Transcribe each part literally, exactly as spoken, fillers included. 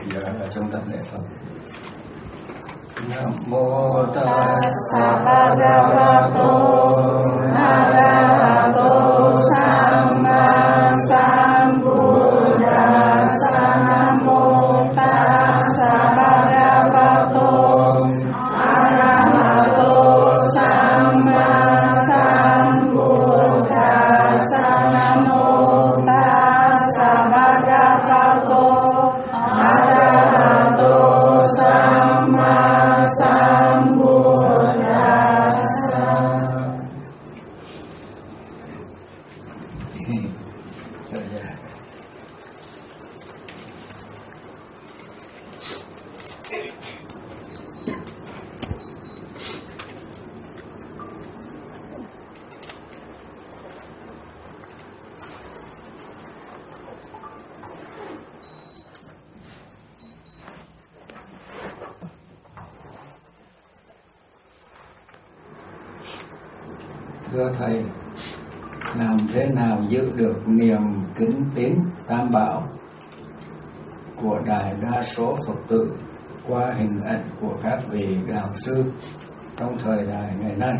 Giờ là trong tập lễ Phật. Nam mô Tassa Bhagavato Arahato Samma Sambuddhassa. Nam mô Tassa Bhagavato Arahato Samma Sambuddhassa. Nam mô Tassa Bhagavato Arahato Samma Sambuddhassa. Thưa Thầy, làm thế nào giữ được niềm kính tín Tam Bảo của đại đa số Phật tử qua hình ảnh của các vị đạo sư trong thời đại ngày nay?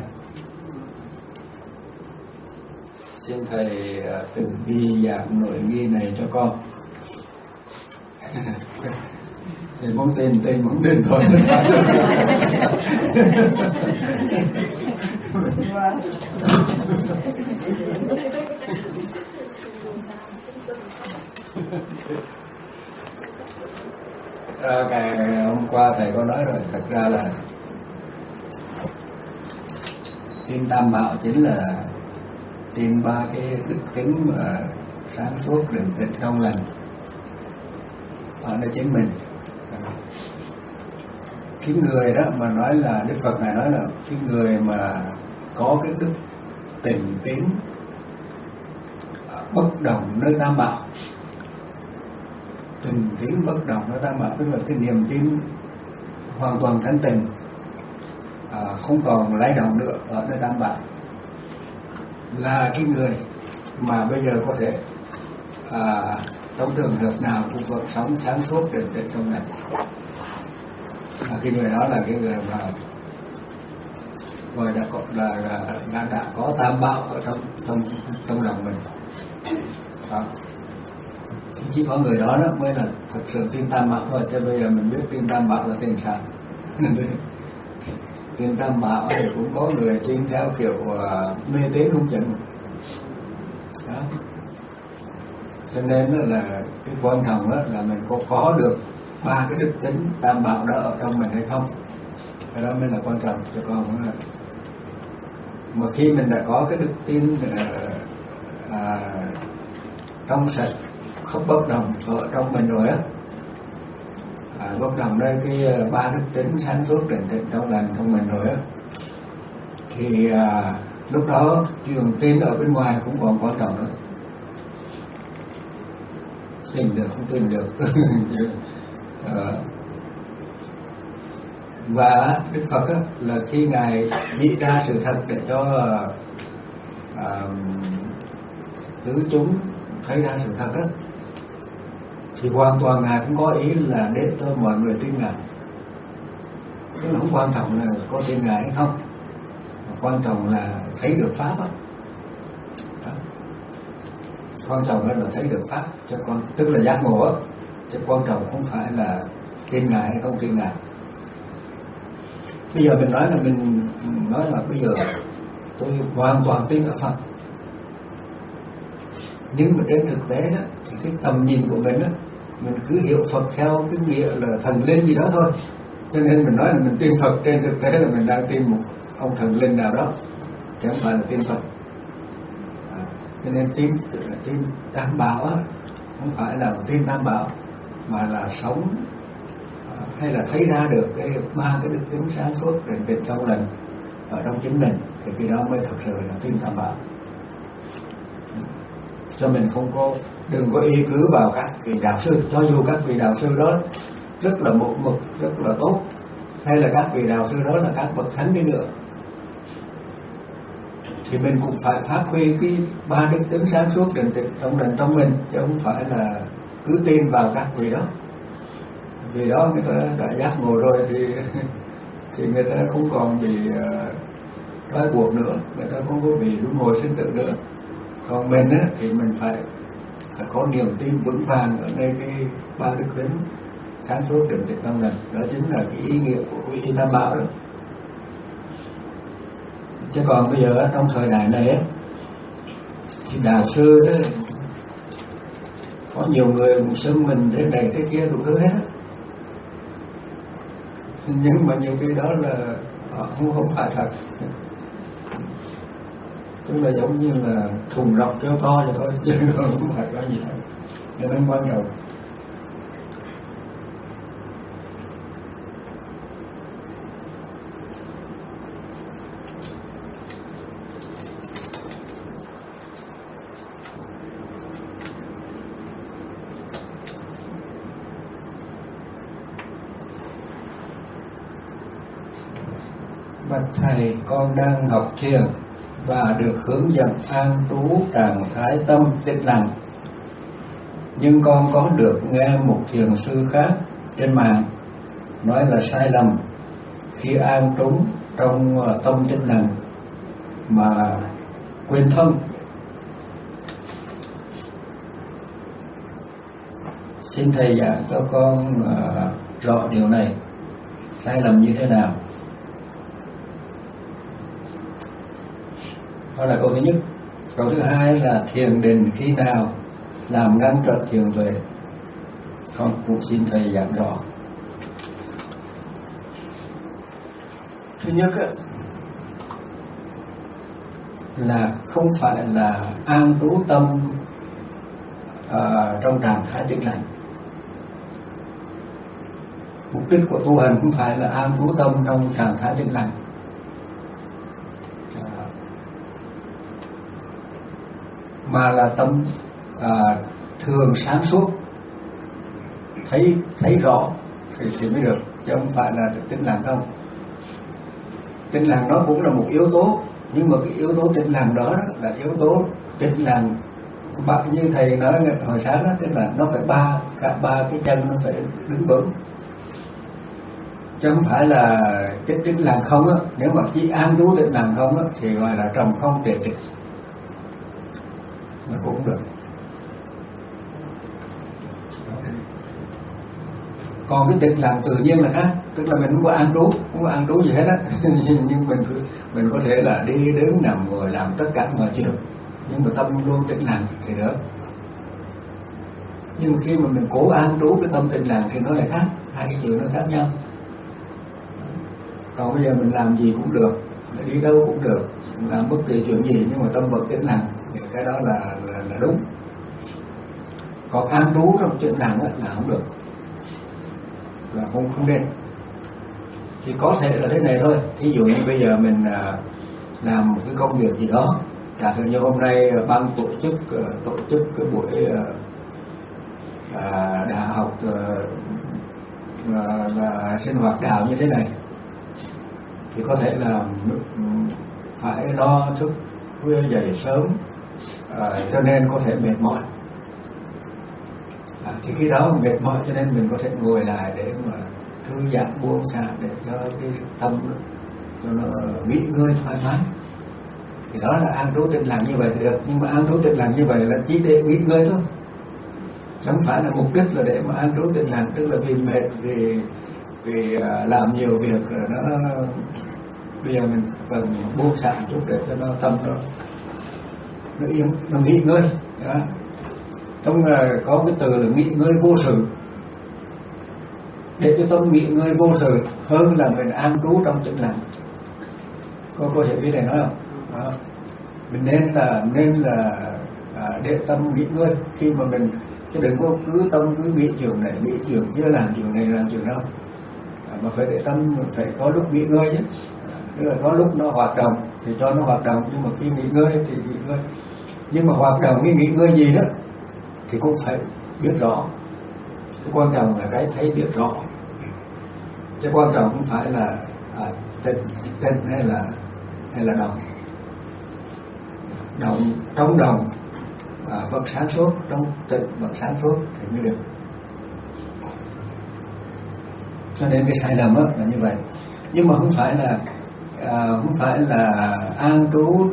Xin Thầy từng ghi dạng nội ghi này cho con. Thầy muốn tin, tin muốn tin thôi. À, ngày hôm qua Thầy có nói rồi, thật ra là tin Tam Bảo chính là tin ba cái đức tính mà sáng suốt, định tĩnh, trong lành ở nơi chính mình. Cái người đó mà nói là Đức Phật Ngài nói là cái người mà có cái đức tình tín bất đồng nơi Tam Bảo, tình tín bất đồng nơi Tam Bảo tức là cái niềm tin hoàn toàn thanh tịnh, à, không còn lay động nữa ở nơi Tam Bảo, là cái người mà bây giờ có thể à, trong trường hợp nào cũng vẫn sống sáng suốt định tĩnh trong lành. À, cái người đó là cái người mà gọi đã có là, là đã, đã có Tam Bảo ở trong trong trong lòng mình. Đó. Chỉ có người đó, đó mới là thực sự tin Tam Bảo thôi. Chứ bây giờ mình biết tin Tam Bảo là tin sao? Tin Tam Bảo thì cũng có người tin theo kiểu uh, mê tín không chừng. Đó. Cho nên là cái quan trọng đó là mình có có được ba cái đức tính Tam Bảo đó ở trong mình hay không. Cái đó mới là quan trọng. Chứ còn là mà khi mình đã có cái đức tin uh, à, trong sạch, không bất đồng ở trong mình rồi á, à, bất đồng đây cái ba đức tính sáng suốt, định tĩnh, trong lành trong mình rồi á, thì à, lúc đó trường tin ở bên ngoài cũng còn quan trọng nữa. Tin được không tin được. à, và Đức Phật á, là khi Ngài chỉ ra sự thật để cho à, tứ chúng thấy ra sự thật á, thì hoàn toàn Ngài cũng có ý là để cho mọi người tin Ngài. Chứ không quan trọng là có tin Ngài hay không, quan trọng là thấy được Pháp á. Quan trọng là thấy được Pháp, chứ con tức là giác ngộ á. Chứ quan trọng không phải là tin Ngài hay không tin Ngài. Bây giờ mình nói là mình nói là bây giờ tôi hoàn toàn tin ở Phật, nhưng mà trên thực tế đó thì cái tầm nhìn của mình đó, mình cứ hiểu Phật theo cái nghĩa là thần linh gì đó thôi. Cho nên mình nói là mình tin Phật, trên thực tế là mình đang tin một ông thần linh nào đó, chứ không phải là tin Phật. À, cho nên tin tin Tam Bảo á, không phải là tin Tam Bảo mà là sống à, hay là thấy ra được cái ba cái đức tính sáng suốt, định tĩnh, trong lành ở trong chính mình, thì cái đó mới thật sự là tin Tam Bảo. Cho mình không có, đừng có y cứ vào các vị đạo sư, cho dù các vị đạo sư đó rất là một mực, rất là tốt, hay là các vị đạo sư đó là các bậc thánh đi nữa, thì mình cũng phải phát huy cái ba đức tính sáng suốt, định tĩnh, trong lành trong mình, chứ không phải là cứ tin vào các vị đó. vì đó người ta đã giác ngộ rồi thì thì người ta không còn bị trói uh, buộc nữa, người ta không có bị luân hồi sinh tử nữa. Còn mình á, thì mình phải phải có niềm tin vững vàng ở nơi cái ba đức tính sáng suốt định tĩnh tâm này. Đó chính là cái ý nghĩa của quý y tam bảo đó. Chứ còn bây giờ trong thời đại này á, thì đạo sư đó có nhiều người xưng mình thế này thế kia đủ thứ hết á, nhưng mà nhiều khi đó là họ không không phải thật, tức là giống như là thùng rộng kêu to vậy thôi, chứ không phải có gì hết. Cho nên quan trọng bạch thầy, con đang học thiền và được hướng dẫn an trú trạng thái tâm tĩnh lặng, nhưng con có được nghe một thiền sư khác trên mạng nói là sai lầm khi an trú trong tâm tĩnh lặng mà quên thân. Xin thầy giảng cho con uh, rõ điều này, sai lầm như thế nào. Đó là câu thứ nhất. Câu thứ hai là thiền định khi nào làm ngăn trở thiền tuệ, con cũng xin thầy giảng rõ. Thứ nhất á, là không phải là an trú tâm uh, trong trạng thái tĩnh lặng. Mục đích của tu hành không phải là an trú tâm trong trạng thái tĩnh lặng, mà là tâm à, thường sáng suốt, thấy thấy rõ thì, thì mới được, chứ không phải là tĩnh lặng đâu. Tĩnh lặng nó cũng là một yếu tố, nhưng mà cái yếu tố tĩnh lặng đó, đó là yếu tố tĩnh lặng như thầy nói hồi sáng đó, tức là nó phải ba cả ba cái chân nó phải đứng vững, chứ không phải là cái tĩnh lặng không á. Nếu mà chỉ an trú tĩnh lặng không á thì gọi là trầm không trệ tịch, nó cũng được. Còn cái tĩnh lặng tự nhiên là khác, tức là mình không có an trú, không có an trú gì hết á nhưng mình mình có thể là đi đứng nằm ngồi làm tất cả mọi chuyện, nhưng mà tâm luôn tĩnh lặng thì được. Nhưng khi mà mình cố an trú cái tâm tĩnh lặng thì nó lại khác, hai cái chuyện nó khác nhau. Còn bây giờ mình làm gì cũng được, đi đâu cũng được, làm bất kỳ chuyện gì nhưng mà tâm vẫn tĩnh lặng, cái đó là, là, là đúng. Còn an trú trong tĩnh lặng là không được, là không không nên. Thì có thể là thế này thôi, ví dụ như bây giờ mình à, làm một cái công việc gì đó, giả sử như hôm nay ban tổ chức uh, tổ chức cái buổi uh, uh, đại học uh, uh, là sinh hoạt đạo như thế này, thì có thể là phải đo thức khuya dậy sớm, à, cho nên có thể mệt mỏi. À, thì khi đó mệt mỏi cho nên mình có thể ngồi lại để mà thư giãn buông xả, để cho cái tâm cho nó nghỉ ngơi thoải mái. Thì đó là an trú tĩnh lặng như vậy thì được. Nhưng mà an trú tĩnh lặng như vậy là chỉ để nghỉ ngơi thôi, chẳng phải là mục đích là để mà an trú tĩnh lặng, tức là vì mệt, vì vì làm nhiều việc rồi nó bây giờ mình cần buông xả chút để cho nó tâm nó nó yên, nó nghỉ ngơi đó. Trong uh, có cái từ là nghỉ ngơi vô sự, để cho tâm nghỉ ngơi vô sự hơn là mình an trú trong tĩnh lặng. Có có hiểu ý này nói không? Đó. Mình nên là nên là à, để tâm nghỉ ngơi khi mà mình, chứ đừng có cứ tâm cứ nghĩ chuyện này nghĩ chuyện kia, làm chuyện này làm chuyện đâu, à, mà phải để tâm phải có lúc nghỉ ngơi chứ. Tức là có lúc nó hoạt động thì cho nó hoạt động, nhưng mà khi nghỉ ngơi thì nghỉ ngơi. Nhưng mà hoạt động cái nghỉ ngơi gì đó thì cũng phải biết rõ. Cái quan trọng là cái thấy biết rõ, chứ quan trọng không phải là à, tịnh tịnh hay là hay là động. Động trong động à, vẫn sáng suốt, trong tịnh vẫn sáng suốt thì mới được. Cho nên cái sai lầm đó là như vậy. Nhưng mà không phải là à, không phải là an trú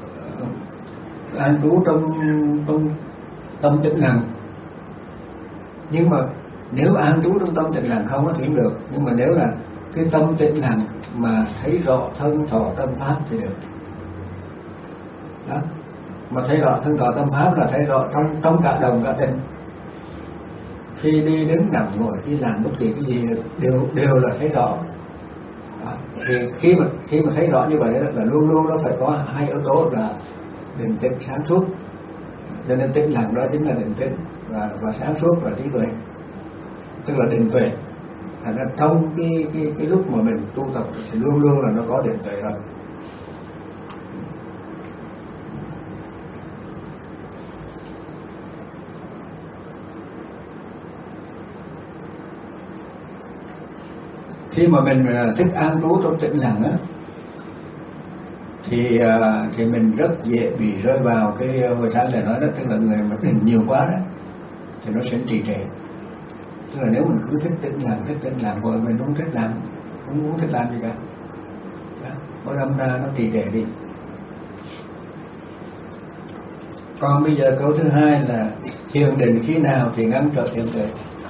an trú trong trong tâm tĩnh lặng. Nhưng mà nếu an trú trong tâm tĩnh lặng không thì cũng được. Nhưng mà nếu là cái tâm tĩnh lặng mà thấy rõ thân thọ tâm pháp thì được. Đó. Mà thấy rõ thân thọ tâm pháp là thấy rõ trong trong cả đồng cả tình. Khi đi đứng nằm ngồi, khi làm bất kỳ cái gì đều đều là thấy rõ. Đó. Thì khi mà khi mà thấy rõ như vậy là luôn luôn nó phải có hai yếu tố là định tĩnh sáng suốt. Cho nên tĩnh lặng đó chính là định tĩnh, và và sáng suốt là trí tuệ, tức là định tuệ. Thành ra trong cái cái cái lúc mà mình tu tập thì luôn luôn là nó có định tuệ rồi. Khi mà mình thích an trú trong tĩnh lặng á, thì thì mình rất dễ bị rơi vào cái hồi sáng này nói đó, tức là người mà định nhiều quá đó thì nó sẽ trì trệ. Tức là nếu mình cứ thích tĩnh lặng, thích tĩnh lặng rồi mình không thích làm, không muốn thích làm gì cả, nó đâm ra nó trì trệ đi. Còn bây giờ câu thứ hai là thiền định khi nào thì ngăn trở thiền tuệ.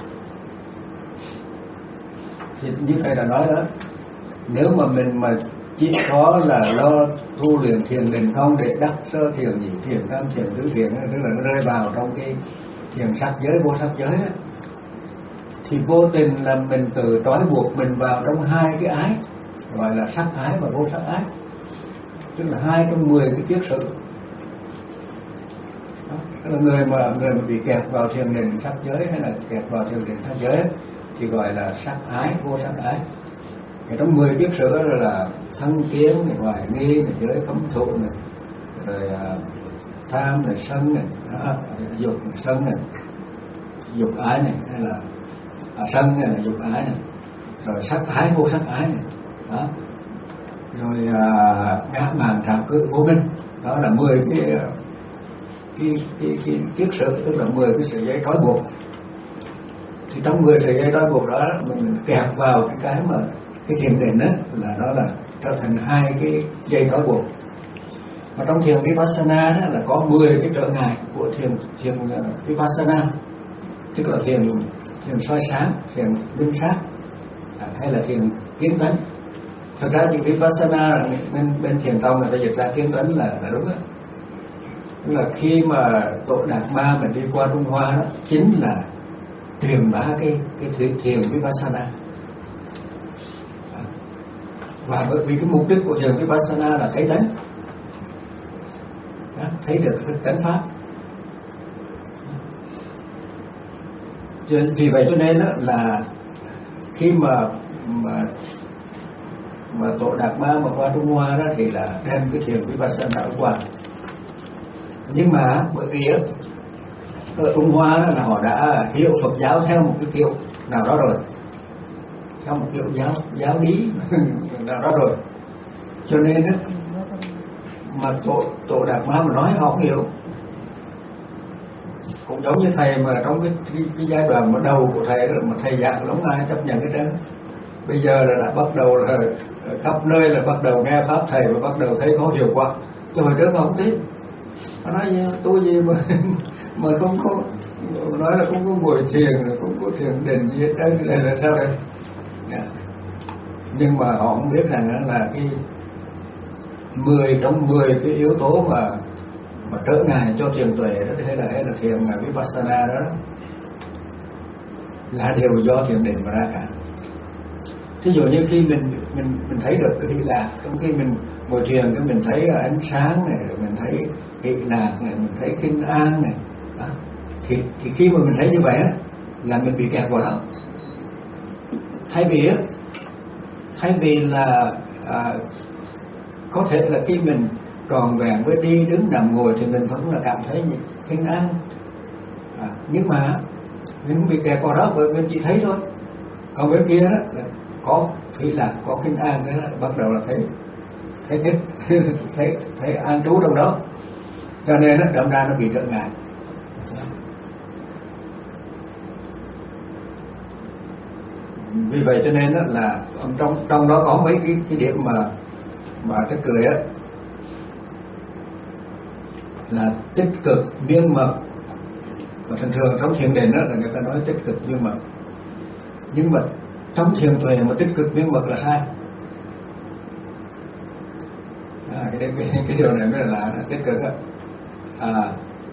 Thì như thầy đã nói đó, nếu mà mình mà chỉ có là lo tu luyện thiền định không để đắc sơ thiền nhị thiền tam thiền tứ thiền, tức là nó rơi vào trong cái thiền sắc giới vô sắc giới đó, thì vô tình là mình tự trói buộc mình vào trong hai cái ái, gọi là sắc ái và vô sắc ái, tức là hai trong mười cái kiết sử. Đó, tức là người mà người mà bị kẹt vào thiền định sắc giới hay là kẹt vào thiền định sắc giới thì gọi là sắc ái, vô sắc ái. Thì trong mười kiết sử là thân kiến, hoài nghi, giới cấm thụ này, rồi uh, tham này, sân này, đó, dục sân này, dục ái này, hay là à, sân này là dục ái này, rồi sắc ái, vô sắc ái này, đó, rồi uh, ngã mạn trạo cự vô minh. Đó là mười cái cái cái cái kiết sử, tức là mười cái sợi dây trói buộc. Thì trong mười sợi dây trói buộc đó mình kẹp vào cái cái mà cái thiền định đó là nó là trở thành hai cái dây trói buộc. Mà trong thiền Vipassana đó là có mười cái trở ngại của thiền thiền Vipassana, tức là thiền thiền soi sáng, thiền minh sát, à, hay là thiền kiến tánh. Thật ra thì Vipassana là bên bên thiền tông người ta dịch ra kiến tánh là là đúng đó. Tức là khi mà Tổ Đạt Ma mình đi qua Trung Hoa đó chính là truyền bá cái cái thiền, thiền Vipassana. Và bởi vì cái mục đích của thiền Vipassana là thấy tánh, thấy được tánh pháp. Vì vậy cho nên đó là khi mà mà mà Tổ Đạt Ma mà qua Trung Hoa đó thì là đem cái thiền Vipassana qua. Nhưng mà bởi vì ở Trung Hoa đó là họ đã hiểu Phật giáo theo một cái kiểu nào đó rồi, theo một kiểu giáo giáo lý nào đó rồi, cho nên đó, mà tổ tổ Đạt Ma mà nói họ không hiểu. Cũng giống như thầy mà trong cái, cái, cái giai đoạn mà đầu của thầy đó, mà thầy giảng không ai chấp nhận cái đó. Bây giờ là đã bắt đầu là khắp nơi là bắt đầu nghe pháp thầy và bắt đầu thấy có hiệu quả. Cho hồi trước họ không thích, họ nói tôi gì mà mà không có, nói là không có ngồi thiền, không có thiền định gì hết trơn, cái này là sao đây? Yeah. Nhưng mà họ không biết rằng là cái mười trong mười cái yếu tố mà mà trở ngại cho thiền tuệ đó, hay là hay là thiền Vipassana đó, đó là đều do thiền định mà ra cả. Thí dụ như khi mình mình mình thấy được cái hỷ lạc, trong khi mình ngồi thiền cái mình thấy ánh sáng này, rồi mình thấy hỷ lạc này, mình thấy kinh an này, đó. Thì, thì khi mà mình thấy như vậy á là mình bị kẹt vào đó. Thay vì á, thay vì là à, có thể là khi mình tròn vẹn với đi đứng nằm ngồi thì mình vẫn là cảm thấy kinh an, à, nhưng mà mình không bị kẹt vào đó bởi mình chỉ thấy thôi. Còn bên kia đó là có hỷ lạc, có kinh an, cái đó bắt đầu là thấy thấy thích thấy thấy an trú trong đó, cho nên nó đâm ra nó bị trở ngại. Vì vậy cho nên đó là trong trong đó có mấy cái cái điểm mà mà tôi cười á, là tích cực miên mật. Và thường thường trong thiền định đó là người ta nói tích cực miên mật, nhưng mà trong thiền tuệ mà tích cực miên mật là sai. À, cái, cái, cái điều này mới là, là tích cực á. À,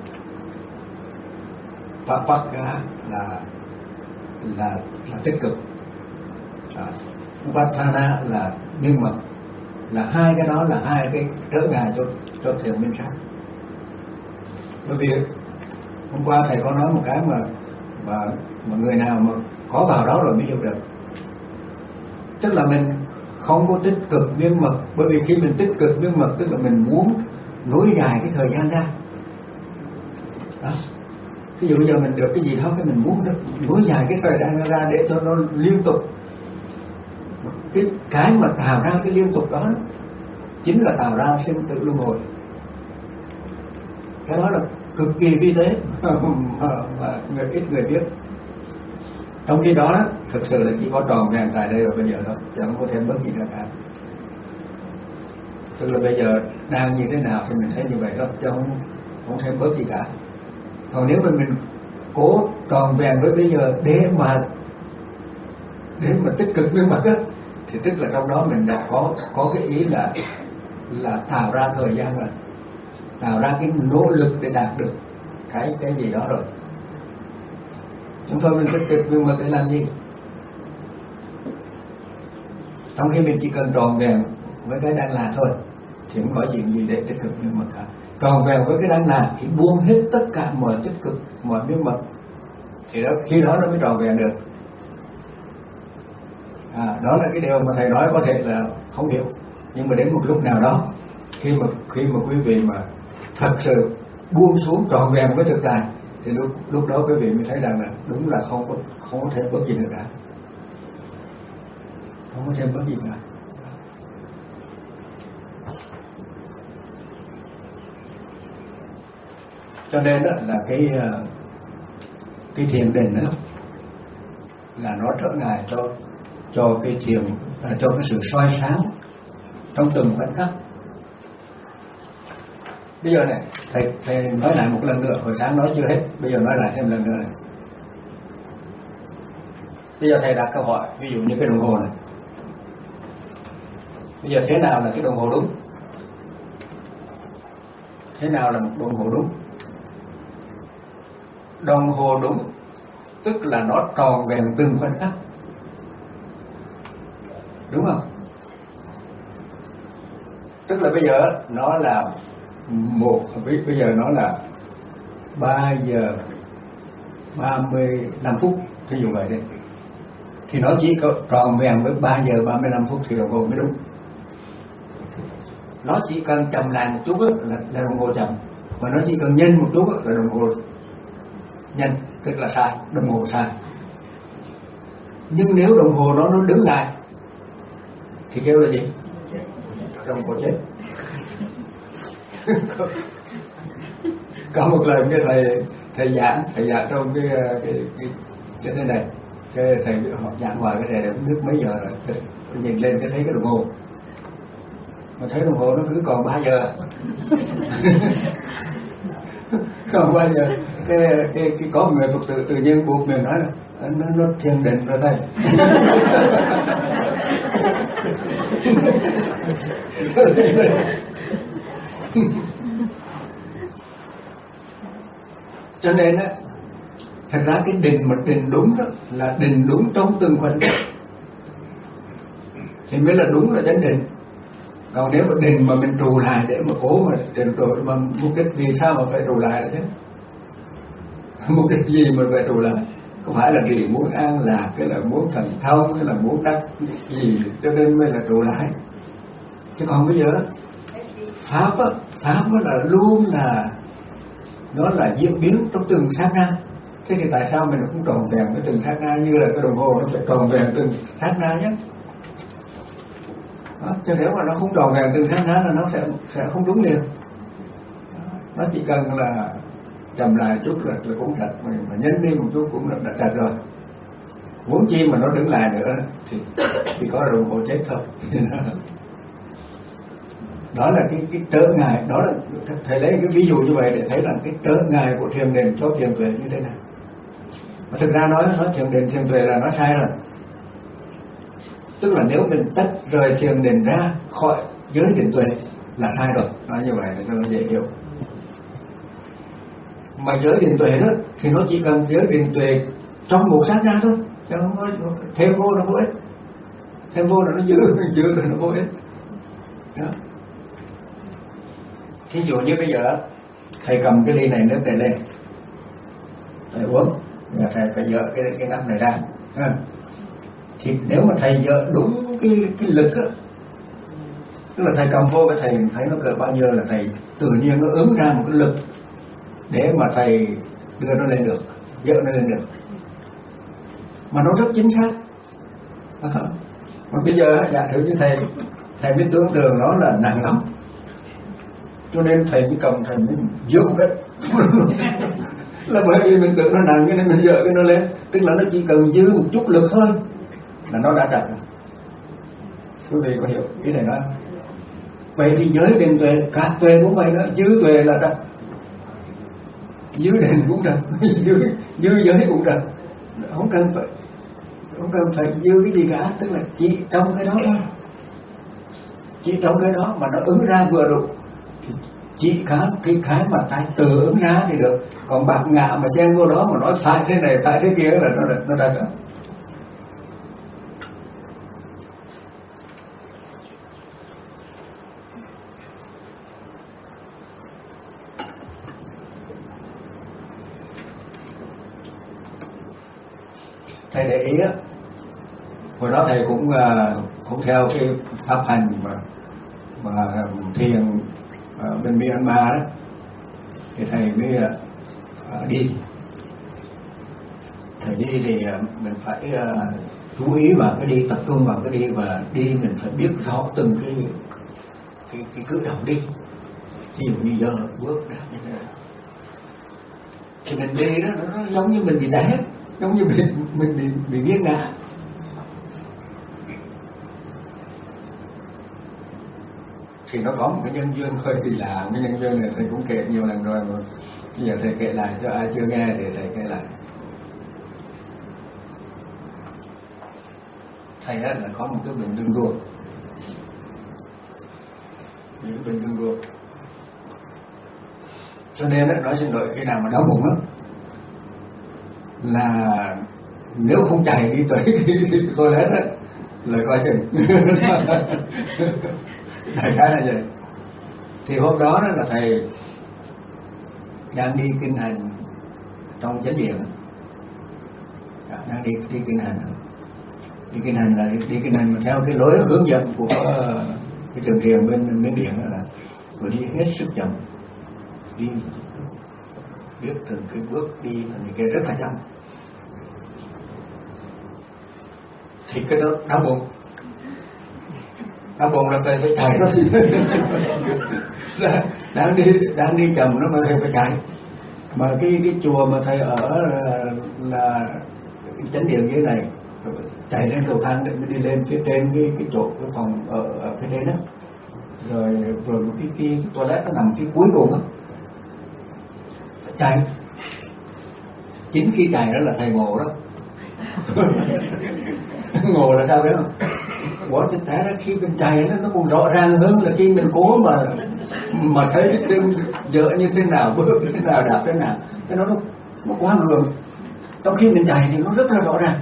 Papaka là là là tích cực, à, Upatthana là miên mật, là hai cái đó là hai cái trở ngại cho cho thiền minh sát. Bởi vì hôm qua thầy có nói một cái mà mà, mà người nào mà có vào đó rồi mới hiểu được, tức là mình không có tích cực miên mật. Bởi vì khi mình tích cực miên mật tức là mình muốn nối dài cái thời gian ra đó. Ví dụ giờ mình được cái gì đó, cái mình muốn nối dài cái thời gian ra để cho nó liên tục. Cái, cái mà tạo ra cái liên tục đó chính là tạo ra sinh tử luân hồi. Cái đó là cực kỳ vi tế mà người ít người biết. Trong khi đó thực sự là chỉ có tròn vẹn tại đây và bây giờ thôi, chứ không có thêm bất gì nữa cả. Tức là bây giờ đang như thế nào thì mình thấy như vậy đó, chứ không, không thêm bớt gì cả. Còn nếu mà mình cố tròn vẹn với bây giờ để mà để mà tích cực miên mật á, thì tức là trong đó mình đã có có cái ý là là tạo ra thời gian rồi, tạo ra cái nỗ lực để đạt được cái cái gì đó rồi. Chúng tôi mình tích cực miên mật để làm gì? Trong khi mình chỉ cần tròn vẹn với cái đang làm thôi thì không có chuyện gì để tích cực miên mật cả. Tròn vẹn với cái đang làm thì buông hết tất cả mọi tích cực, mọi miên mật, thì đó, khi đó nó mới tròn vẹn được. À, đó là cái điều mà thầy nói có thể là không hiểu, nhưng mà đến một lúc nào đó khi mà khi mà quý vị mà thật sự buông xuống tròn vẹn với thực tại thì lúc lúc đó quý vị mới thấy rằng là đúng là không có không có thêm bất gì nữa cả, không có thêm bất gì cả. Cho nên đó là cái cái thiền định đó là nó trở ngại cho cho cái thiền, cho cái sự soi sáng trong từng khoảnh khắc. Bây giờ này thầy thầy nói lại một lần nữa, hồi sáng nói chưa hết, bây giờ nói lại thêm lần nữa này. Bây giờ thầy đặt câu hỏi, ví dụ như cái đồng hồ này, bây giờ thế nào là cái đồng hồ đúng? Thế nào là một đồng hồ đúng? Đồng hồ đúng tức là nó tròn vẹn từng khoảnh khắc, đúng không? Tức là bây giờ nó là một, bây giờ nó là ba giờ ba mươi lăm phút, thí dụ vậy đi, thì nó chỉ có tròn vẹn với ba giờ ba mươi lăm phút thì đồng hồ mới đúng. Nó chỉ cần chậm lại một chút là, là đồng hồ chậm, mà nó chỉ cần nhanh một chút là đồng hồ nhanh, tức là sai, đồng hồ sai. Nhưng nếu đồng hồ đó nó đứng lại thì kêu là gì? Đồng hồ chết. Có một lần cái thầy thầy giảng thầy giảng trong cái cái cái, cái thế này, cái thầy họ giảng ngoài cái thầy đã biết mấy giờ rồi, tôi nhìn lên cái thấy cái đồng hồ, mà thấy đồng hồ nó cứ còn ba giờ. Còn ba giờ cái cái cái có người Phật tử tự nhiên buộc mình nói là nó nó thiền định rồi thầy. Cho nên á, thật ra cái định mà định đúng đó là định đúng trong từng khoảnh khắc thì mới là đúng, là chánh định. Còn nếu mà định mà mình trù lại để mà cố mà định trù, mà mục đích vì sao mà phải trù lại chứ? Mục đích gì mà phải trù lại? Có phải là vì muốn an lạc, cái là muốn thành thông, cái là muốn đắc gì cho nên mới là trù lại? Chứ còn bây giờ pháp á, pháp á là luôn là nó là diễn biến trong từng sát na. Thế thì tại sao mình cũng tròn vẹn với từng sát na, như là cái đồng hồ nó phải tròn vẹn từng sát na nhé? Đó, chứ nếu mà nó không tròn vẹn từng sát na là nó sẽ sẽ không đúng liền. Đó, nó chỉ cần là chậm lại chút là, là cũng trật, mà, mà nhấn đi một chút cũng là trật rồi. huống chi mà nó đứng lại nữa thì thì có đồng hồ chết thôi. Đó là cái cái trở ngại, đó là thầy lấy cái ví dụ như vậy để thấy rằng cái trở ngại của thiền định cho thiền tuệ như thế nào. Mà thực ra nói nói thiền định thiền tuệ là nói sai rồi. Tức là nếu mình tách rời thiền định ra khỏi giới định tuệ là sai rồi. Nói như vậy để cho nó dễ hiểu. Mà giới định tuệ đó thì nó chỉ cần giới định tuệ trong một sát na thôi, chứ không có thêm vô nó vô ích, thêm vô là nó dư, dư là nó vô ích. Đó. Thí dụ như bây giờ thầy cầm cái ly này nước này lên, thầy uống, thầy phải dỡ cái cái nắp này ra. À. Thì nếu mà thầy dỡ đúng cái cái lực á, tức là thầy cầm vô cái thầy thấy nó cỡ bao nhiêu là thầy tự nhiên nó ứng ra một cái lực để mà thầy đưa nó lên được, dỡ nó lên được, mà nó rất chính xác. À. Mà bây giờ giả sử như thầy thầy biết tưởng tượng nó là nặng lắm, cho nên thầy mới cầm thầy mới dỡ một cái là bởi vì mình tưởng nó nặng cho nên mình dỡ cái nó lên, tức là nó chỉ cần dư một chút lực thôi là nó đã trật rồi. Quý vị có hiểu ý này đó? Vậy thì giới định tuệ, cả tuệ cũng vậy đó, dư tuệ là trật, dư định cũng trật, dư dư giới cũng trật, không cần phải không cần phải dư cái gì cả, tức là chỉ trong cái đó thôi, chỉ trong cái đó mà nó ứng ra vừa đủ. Chỉ cả cái cái mà tay tự ứng ra thì được, còn bạc ngạ mà xen vô đó mà nói phải thế này phải thế kia là nó nó ra cả. Thầy để ý á, hồi đó thầy cũng uh, cũng theo cái pháp hành mà mà thiền ở bên Myanmar đó, thì thầy mới uh, đi thầy đi thì uh, mình phải uh, chú ý vào cái đi, tập trung vào cái đi, và đi mình phải biết rõ từng cái cái, cái cử động đi. Ví dụ như giờ bước ra như thế này thì mình đi đó nó, nó giống như mình bị đá, giống như mình mình bị bị nghiêng ngã. Thì nó có một cái nhân duyên hơi kỳ lạ. Cái nhân duyên này thầy cũng kể nhiều lần rồi, mà bây giờ thầy kể lại cho ai chưa nghe thì thầy kể lại. Thầy á là có một cái bệnh đường ruột, những cái bệnh đường ruột, cho nên á nói xin lỗi, khi nào mà đau bụng á là nếu không chạy đi tới cái toilet á là coi chừng. Đại khái là vậy. Thì hôm đó, đó là thầy đang đi kinh hành trong chánh điện, đang đi đi kinh hành, đi kinh hành là đi kinh hành mà theo cái lối hướng dẫn của cái trường thiền bên bên điện là rồi đi hết sức chậm, đi biết từng cái bước đi là những cái rất là chậm. Thì cái đó đau bụng, đau bụng là phải phải chạy thôi. đang đi đang đi chậm nó mà thầy phải chạy. Mà cái cái chùa mà thầy ở là, là chánh điện dưới này, chạy lên cầu thang để đi lên phía trên cái cái chỗ cái phòng ở, ở phía trên đó, rồi rồi cái cái, cái toilet nó nằm phía cuối cùng đó, chạy. Chính khi chạy đó là thầy ngộ đó. Ngộ là sao đấy không? Quả thực tế ra khi mình chạy nó nó còn rõ ràng hơn là khi mình cố mà mà thấy cái chân dỡ như thế nào, bước như thế nào, đạp thế nào, cái đó nó nó quá ngược. Trong khi mình chạy thì nó rất là rõ ràng.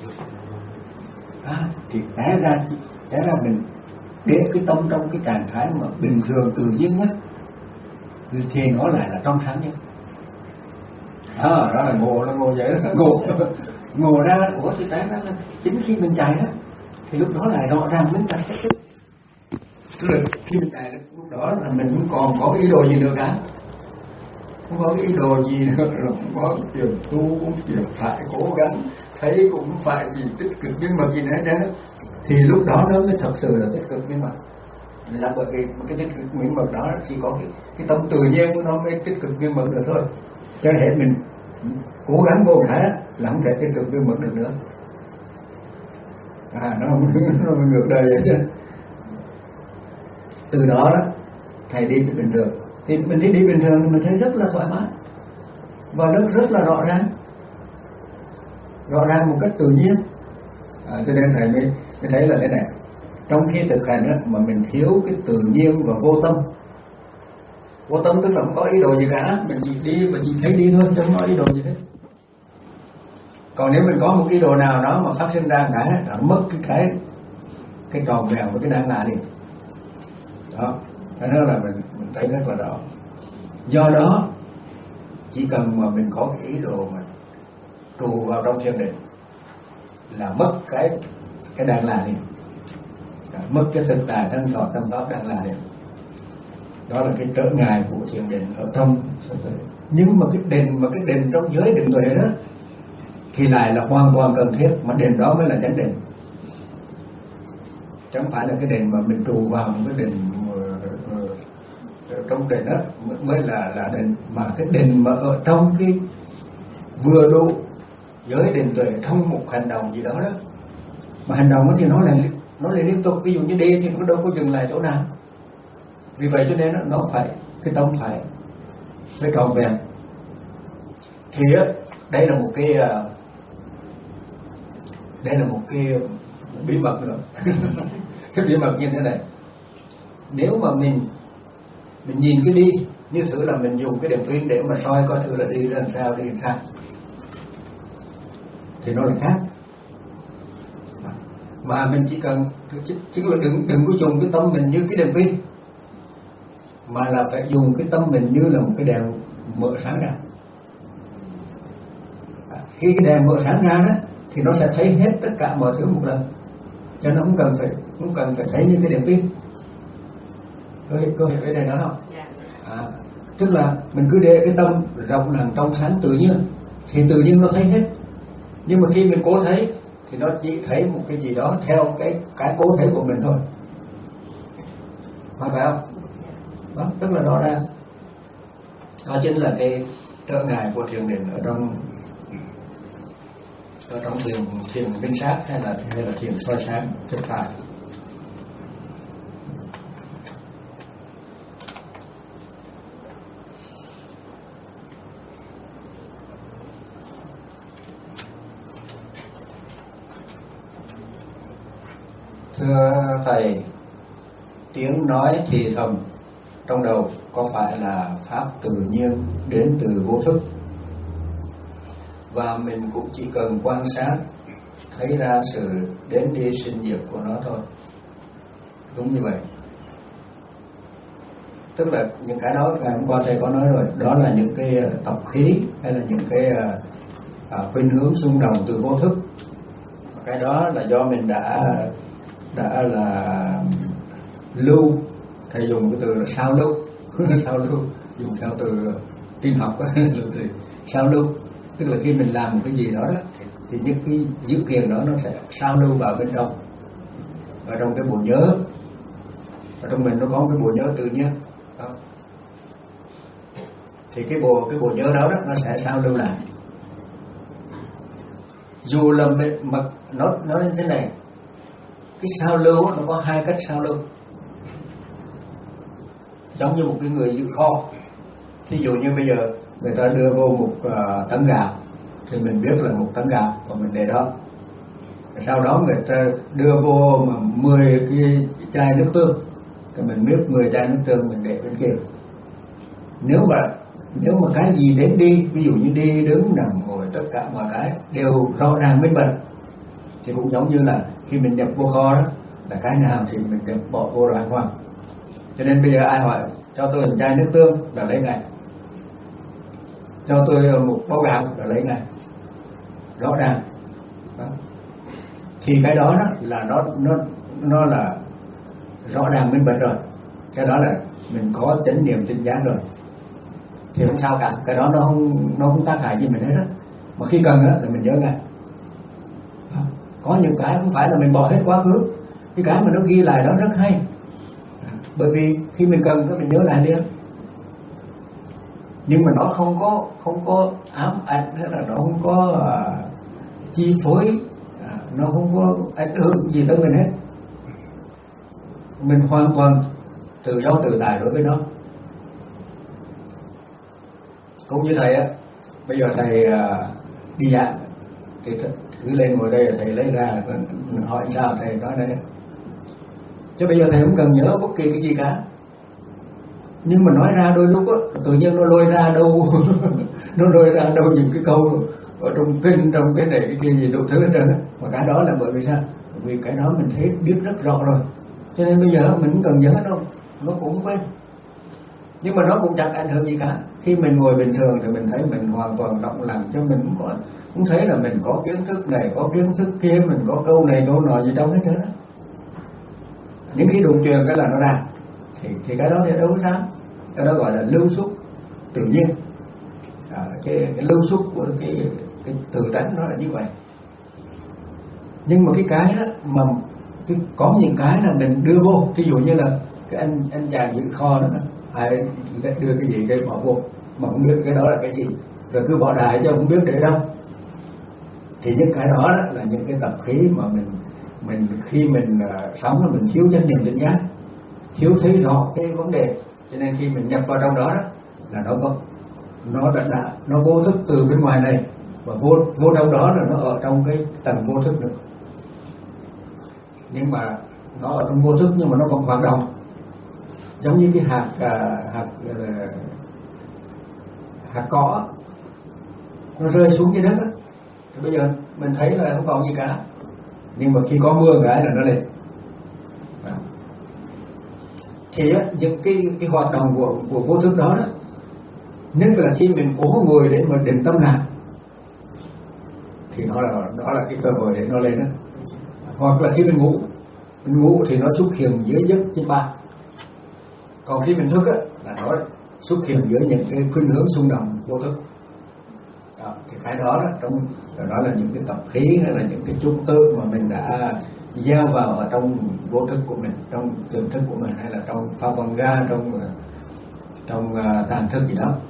À, thì té ra té ra mình để cái tâm trong cái trạng thái mà bình thường tự nhiên nhất thì nó lại là trong sáng nhất. À, đó là ngộ, là ngộ vậy đó, ngộ ngộ ra. Ủa thì té ra là chính khi mình chạy đó thì lúc đó lại rõ ràng minh bạch hết sức. Tức là khi mình chạy lúc đó là mình không còn có ý đồ gì nữa cả, không có cái ý đồ gì nữa, không có chuyện tu cũng chuyện phải cố gắng, thấy cũng phải gì tích cực nhưng mà gì nữa hết trơn. Thì lúc đó nó mới thật sự là tích cực nhưng mà là bởi vì cái tích cực miễn mật đó chỉ có cái, cái tâm tự nhiên của nó mới tích cực miễn mật được thôi. Cho nên mình cố gắng vô cái là không thể tích cực miễn mật được nữa. à, nó nó ngược đời vậy chứ. Từ đó đó thầy đi bình thường thì mình thấy đi bình thường thì mình thấy rất là thoải mái và rất rất là rõ ràng, rõ ràng một cách tự nhiên. À, cho nên thầy mới, mới thấy là thế này, trong khi thực hành đó, mà mình thiếu cái tự nhiên và vô tâm. Vô tâm tức là không có ý đồ gì cả, mình chỉ đi và chỉ thấy đi thôi, chứ không có ý đồ gì hết. Còn nếu mình có một ý đồ nào đó mà phát sinh ra cái nó mất cái cái cái tròn vẹn và cái đáng là đi. Đó, thế đó là mình, mình thấy rất là rõ. Do đó chỉ cần mà mình có cái ý đồ mà trụ vào trong thiền định là mất cái cái đang là đi, mất cái thực tại thân thọ tâm pháp đang là đi. Đó là cái trở ngại của thiền định ở trong. Nhưng mà cái định mà cái định trong giới định tuệ đó thì lại là hoàn toàn cần thiết, mà định đó mới là chánh định, chẳng phải là cái định mà mình trụ vào một cái định trong định đó mới là là định, mà cái định mà ở trong cái vừa đủ giới định tuệ trong một hành động gì đó đó, mà hành động đó thì nó là nó là liên tục, ví dụ như đi thì nó đâu có dừng lại chỗ nào. Vì vậy cho nên nó phải cái tâm phải phải tròn vẹn. Thì đây là một cái đây là một cái bí mật nữa. Cái bí mật như thế này, nếu mà mình mình nhìn cái đi như thử là mình dùng cái đèn pin để mà soi coi thử là đi làm sao đi làm sao thì nó là khác. Mà mình chỉ cần chứ là đừng đừng có dùng cái tâm mình như cái đèn pin, mà là phải dùng cái tâm mình như là một cái đèn mở sáng ra. Khi cái đèn mở sáng ra đó thì nó sẽ thấy hết tất cả mọi thứ một lần, cho nó không cần phải không cần phải thấy như cái đèn pin. Có hiểu, có hiểu cái này đó không? À, tức là mình cứ để cái tâm rộng lặng trong sáng tự nhiên thì tự nhiên nó thấy hết. Nhưng mà khi mình cố thấy thì nó chỉ thấy một cái gì đó theo cái cái cố thấy của mình thôi, phải phải không? Đó, rất là rõ ràng. Đó chính là cái trở ngại của thiền định ở trong ở trong thiền thiền minh sát hay là hay là thiền soi sáng thực tại. Thưa thầy, tiếng nói thì thầm trong đầu có phải là pháp tự nhiên đến từ vô thức, và mình cũng chỉ cần quan sát thấy ra sự đến đi sinh diệt của nó thôi? Đúng như vậy. Tức là những cái đó ngày hôm qua thầy có nói rồi, đó là những cái tập khí hay là những cái à, khuynh hướng xung động từ vô thức. Cái đó là do mình đã đã là lưu, thầy dùng cái từ là sao lưu. Sao lưu dùng theo từ tin học thì sao lưu tức là khi mình làm một cái gì đó, đó thì, thì những cái dữ kiện đó nó sẽ sao lưu vào bên trong, ở trong cái bộ nhớ. Ở trong mình nó có một cái bộ nhớ tự nhiên đó. Thì cái bộ cái bộ nhớ đó, đó nó sẽ sao lưu lại. Dù là mình, mà nó nó như thế này, cái sao lưu nó có hai cách sao lưu, giống như một cái người giữ kho. Thí dụ như bây giờ người ta đưa vô một uh, tấn gạo thì mình biết là một tấn gạo và mình để đó. Sau đó người ta đưa vô mà mười cái chai nước tương thì mình biết mười chai nước tương mình để bên kia. Nếu mà nếu mà cái gì đến đi, ví dụ như đi đứng nằm ngồi tất cả mọi cái đều rõ ràng minh bạch, thì cũng giống như là khi mình nhập vô kho đó, là cái nào thì mình nhập bỏ vô rồi hoàn. Cho nên bây giờ ai hỏi cho tôi một chai nước tương là lấy ngay, cho tôi một bó gạo là lấy ngay, rõ ràng đó. Thì cái đó, đó là nó nó nó là rõ ràng minh bạch rồi, cái đó là mình có chánh niệm tinh giác rồi thì không sao cả, cái đó nó không nó không tác hại gì mình hết á. Mà khi cần á là mình nhớ ngay. Đó. Có những cái không phải là mình bỏ hết quá khứ, cái cái mà nó ghi lại đó rất hay, bởi vì khi mình cần cái mình nhớ lại liền. Nhưng mà nó không có không có ám ảnh hay là nó không có uh, chi phối uh, nó không có ảnh hưởng gì tới mình hết. Mình hoàn toàn tự do tự tại đối với nó. Cũng như thầy á, bây giờ thầy uh, đi giảng thì cứ lên ngồi đây thầy lấy ra hỏi sao thầy nói đây. Chứ bây giờ thầy không cần nhớ bất kỳ cái gì cả. Nhưng mà nói ra đôi lúc á, tự nhiên nó lôi ra đâu nó lôi ra đâu những cái câu ở trong kinh, trong cái này cái kia gì đủ thứ hết trơn á. Mà cái đó là bởi vì sao? Bởi vì cái đó mình thấy biết rất rõ rồi. Cho nên bây giờ mình không cần nhớ đâu, nó cũng quên. Nhưng mà nó cũng chẳng ảnh hưởng gì cả. Khi mình ngồi bình thường thì mình thấy mình hoàn toàn động làm cho mình cũng có, cũng thấy là mình có kiến thức này, có kiến thức kia, mình có câu này câu nọ gì trong hết trơn á. Những khi đụng truyền cái là nó ra. Thì, thì cái đó thì đâu có sao. Cái đó gọi là lưu xúc tự nhiên. À, cái, cái lưu xúc của cái, cái tự tánh nó là như vậy. Nhưng mà cái cái đó mà cái, có những cái là mình đưa vô. Ví dụ như là cái anh anh chàng giữ kho đó, ai đưa cái gì đây bỏ vô mà không biết cái đó là cái gì, rồi cứ bỏ đại cho không biết để đâu. Thì những cái đó, đó là những cái tập khí mà mình mình khi mình uh, sống là mình thiếu chánh niệm tỉnh giác, thiếu thấy rõ cái vấn đề. Cho nên khi mình nhập vào trong đó, đó là nó có nó đã, đã nó vô thức từ bên ngoài này, và vô vô trong đó là nó ở trong cái tầng vô thức nữa. Nhưng mà nó ở trong vô thức nhưng mà nó vẫn hoạt động, giống như cái hạt uh, hạt uh, hạt cỏ nó rơi xuống dưới đất á. Thì bây giờ mình thấy là không còn gì cả, nhưng mà khi có mưa cái là nó lên. Đó. Thì á, những cái cái hoạt động của của vô thức đó, đó nhất là khi mình cố ngồi để mà định tâm lại thì nó là đó là cái cơ hội để nó lên đó. Hoặc là khi mình ngủ mình ngủ thì nó xuất hiện dưới giấc trên ba. Còn khi mình thức á, là nó xuất hiện giữa những cái khuynh hướng xung động vô thức. Đó, thì cái đó, đó trong đó là những cái tập khí hay là những cái chủng tử mà mình đã gieo vào ở trong vô thức của mình, trong tiềm thức của mình, hay là trong pháp văn ga, trong trong uh, tàn thức gì đó.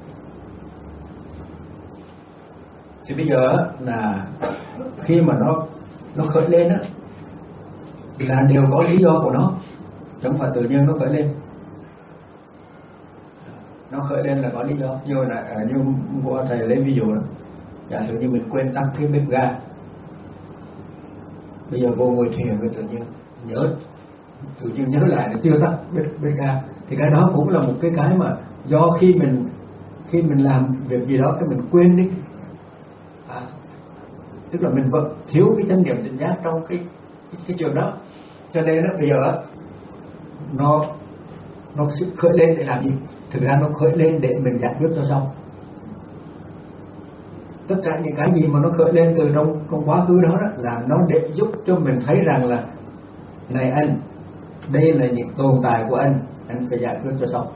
Thì bây giờ là khi mà nó nó khởi lên á, là đều có lý do của nó, chẳng phải tự nhiên nó khởi lên. Nó khởi lên là có lý do. Như là như của thầy lấy ví dụ đó, giả sử như mình quên tắt cái bếp ga, bây giờ vô ngồi thiền cái tự nhiên nhớ tự nhiên nhớ lại là chưa tắt bếp, bếp ga, thì cái đó cũng là một cái cái mà do khi mình khi mình làm việc gì đó cái mình quên đi, à, tức là mình vẫn thiếu cái chánh niệm tỉnh giác trong cái cái, cái trường đó. Cho nên đó bây giờ đó, nó nó khởi lên để làm gì? Thực ra nó khởi lên để mình giải quyết cho xong. Tất cả những cái gì mà nó khởi lên từ trong trong quá khứ đó, đó là nó để giúp cho mình thấy rằng là này anh, đây là những tồn tại của anh, anh phải giải quyết cho xong.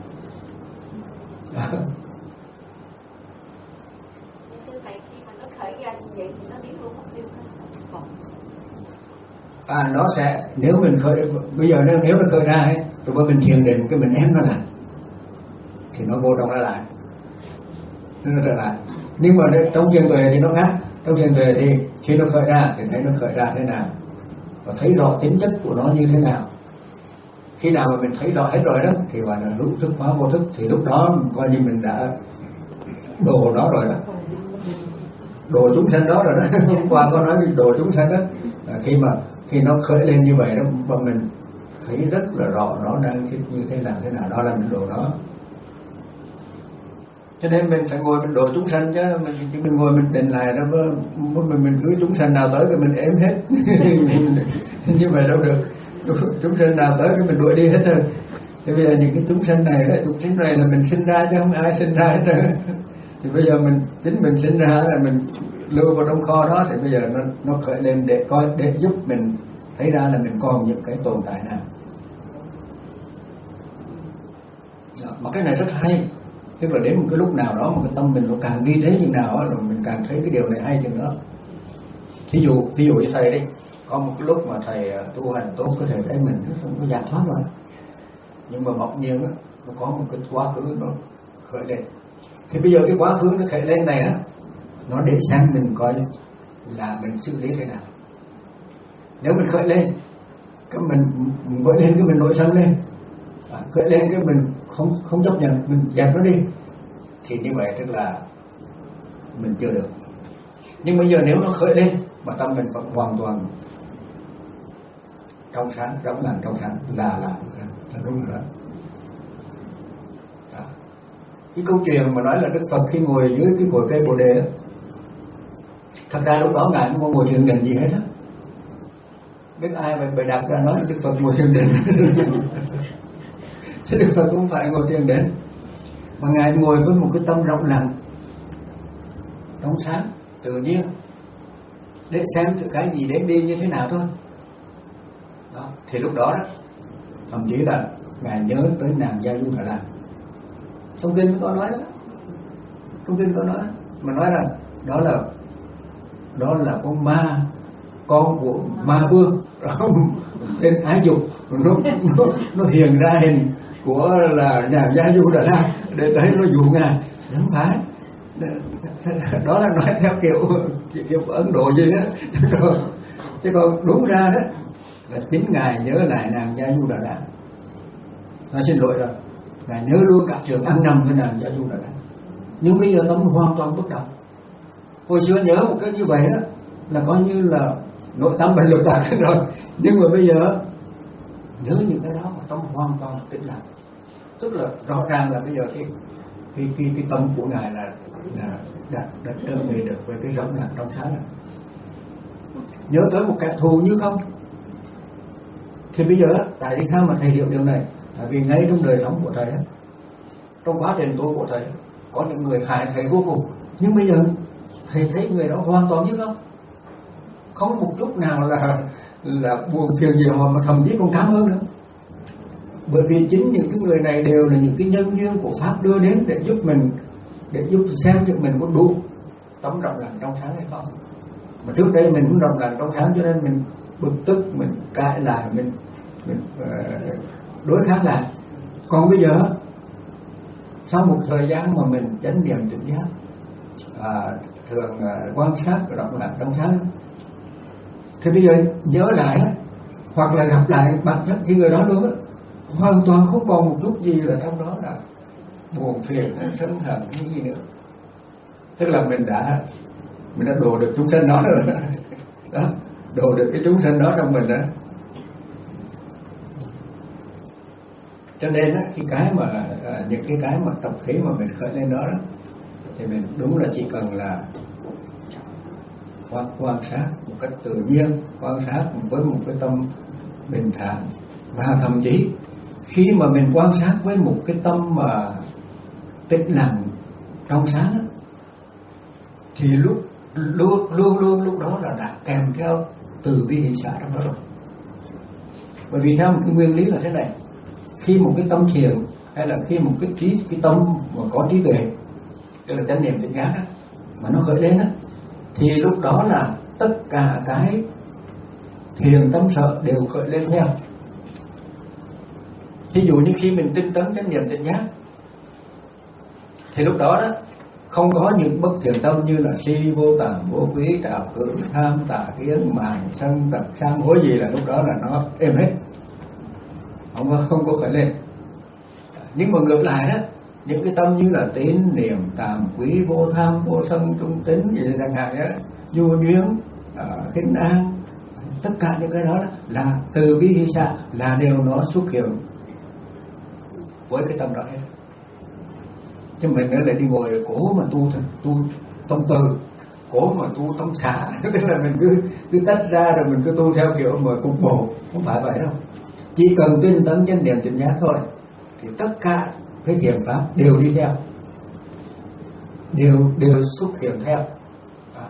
À, nó sẽ nếu mình khởi bây giờ nếu, nếu nó khởi ra ấy, rồi bây mình thiền định cái mình ém nó lại thì nó vô trong ra lại, nó trở lại. Nhưng mà trong thiền tuệ thì nó khác. Trong thiền tuệ thì khi nó khởi ra thì thấy nó khởi ra thế nào và thấy rõ tính chất của nó như thế nào. Khi nào mà mình thấy rõ hết rồi đó thì gọi là hữu thức hóa vô thức, thì lúc đó coi như mình đã độ nó rồi đó, độ chúng sanh đó rồi đó. Hôm qua có nói về độ chúng sanh đó, à, khi mà khi nó khởi lên như vậy đó và mình thấy rất là rõ nó đang như thế nào thế nào, đó là mình độ nó. Cho nên mình phải ngồi mình độ chúng sanh, chứ mình mình ngồi mình định lại đó mình mình cứ chúng sanh nào tới thì mình ém hết. Như vậy đâu được. Chúng sanh nào tới thì mình đuổi đi hết rồi. Thì bây giờ những cái chúng sanh này, chúng sanh này là mình sinh ra chứ không ai sinh ra hết rồi. Thì bây giờ mình chính mình sinh ra là mình lưu vào trong kho đó, thì bây giờ nó nó khởi lên để coi, để giúp mình thấy ra là mình còn những cái tồn tại nào. Đó, mà cái này rất hay. Tức là đến một cái lúc nào đó mà cái tâm mình nó càng vi tế như nào rồi mình càng thấy cái điều này hay chừng đó. Thí dụ ví dụ như thầy đi, có một cái lúc mà thầy tu hành tốt, có thể thấy mình nó giải thoát rồi, nhưng mà bỗng nhiên á nó có một cái quá khứ nó khởi lên. Thì bây giờ cái quá khứ nó khởi lên này á, nó để xem mình coi là mình xử lý thế nào. Nếu mình khởi lên cái mình khởi lên cái mình nổi sân lên, à, khởi lên cái mình không không chấp nhận, mình dẹp nó đi, thì như vậy tức là mình chưa được. Nhưng bây giờ nếu nó khởi lên mà tâm mình vẫn hoàn toàn trong sáng, trong lành, trong sáng là là là đúng rồi đó. Đó. Cái câu chuyện mà nói là Đức Phật khi ngồi dưới cái cội cây Bồ Đề đó, thật ra lúc đó ngài không có ngồi thiền định gì hết á. Biết ai mà bày đặt ra nói Đức Phật ngồi thiền định chứ Đức Phật cũng phải ngồi thiền định, mà ngài ngồi với một cái tâm rộng lặng, trong sáng, tự nhiên, để xem cái gì đến đi như thế nào thôi. Đó. Thì lúc đó đó thậm chí là ngài nhớ tới nàng Gia Du Đà La. Trong kinh có nói đó, trong kinh có nói mà nói là đó là đó là con ma, con của ma vương tên Ái Dục, nó, nó nó hiện ra hình của là nhà Gia Du Đà La để tới nó dụ ngài. Không phải, đó là nói theo kiểu kiểu của Ấn Độ gì đó, chứ còn, chứ còn đúng ra đó là chính ngài nhớ lại nàng Gia Du Đà La. Nói xin lỗi rồi, ngài nhớ luôn cả trường ăn nằm với nàng Gia Du Đà La. Nhưng bây giờ tâm hoàn toàn bất động. Hồi xưa nhớ một cái như vậy đó là coi như là nội tâm mình lột tạc rồi, nhưng mà bây giờ nhớ những cái đó mà tâm hoàn toàn tĩnh lặng, tức là rõ ràng là bây giờ cái cái cái, cái tâm của ngài là là đã đã trở về được với cái rộng lặng trong sáng rồi. Nhớ tới một kẻ thù như không. Thì bây giờ tại vì sao mà thầy hiểu điều này? Tại vì ngay trong đời sống của thầy, trong quá trình tu của thầy, có những người hại thầy vô cùng, nhưng bây giờ thầy thấy người đó hoàn toàn như không, không một chút nào là là buồn phiền gì họ, mà thậm chí còn cảm ơn nữa. Bởi vì chính những cái người này đều là những cái nhân duyên của Pháp đưa đến để giúp mình, để giúp xem cho mình có đủ tấm rộng lặng trong sáng hay không. Mà trước đây mình cũng rộng lặng trong sáng cho nên mình bực tức, mình cãi lại, mình mình uh, đối kháng lại. Còn bây giờ sau một thời gian mà mình chánh niệm tỉnh giác, à, thường uh, quan sát rộng lặng trong sáng, thì bây giờ nhớ lại hoặc là gặp lại bản chất cái người đó luôn á, hoàn toàn không còn một chút gì là trong đó là buồn phiền hay sân hận hay gì nữa. Tức là mình đã mình đã độ được chúng sanh đó rồi đó, độ được cái chúng sanh đó trong mình đó. Cho nên á, cái cái mà à, những cái cái mà tập khí mà mình khởi lên đó, đó thì mình đúng là chỉ cần là quan, quan sát một cách tự nhiên, quan sát với một cái tâm bình thản, và thậm chí khi mà mình quan sát với một cái tâm mà tĩnh lặng trong sáng đó, thì lúc luôn luôn luôn lúc đó là đã kèm theo từ bi hỷ xả trong đó rồi. Bởi vì theo một cái nguyên lý là thế này, khi một cái tâm thiền hay là khi một cái trí cái tâm mà có trí tuệ, tức là chánh niệm tỉnh giác đó, mà nó khởi lên đó, thì lúc đó là tất cả cái thiền tâm sợ đều khởi lên theo. Ví dụ như khi mình tinh tấn chánh niệm tỉnh giác, thì lúc đó đó không có những bất thiện tâm như là si, vô tàm, vô quý, trào cưỡng, tham, tà kiến, màng, sân, tật, sang hối gì, là lúc đó là nó êm hết, không có, không có khởi lên. Nhưng mà ngược lại đó, những cái tâm như là tín, niệm, tàm, quý, vô tham, vô sân, trung tín gì chẳng hạn đó, nhu nhuyễn, uh, khinh an, tất cả những cái đó là từ bi hỷ xả, là đều nó xuất hiện với cái tâm đó hết. Chứ mình nữa lại đi ngồi cố mà tu tu tâm từ, cố mà tu tâm xả, tức là mình cứ cứ tách ra rồi mình cứ tu theo kiểu mà cục bộ, không phải vậy đâu. Chỉ cần tinh tấn chánh niệm tỉnh giác thôi, thì tất cả cái thiền pháp đều đi theo, đều đều xuất hiện theo. Đó.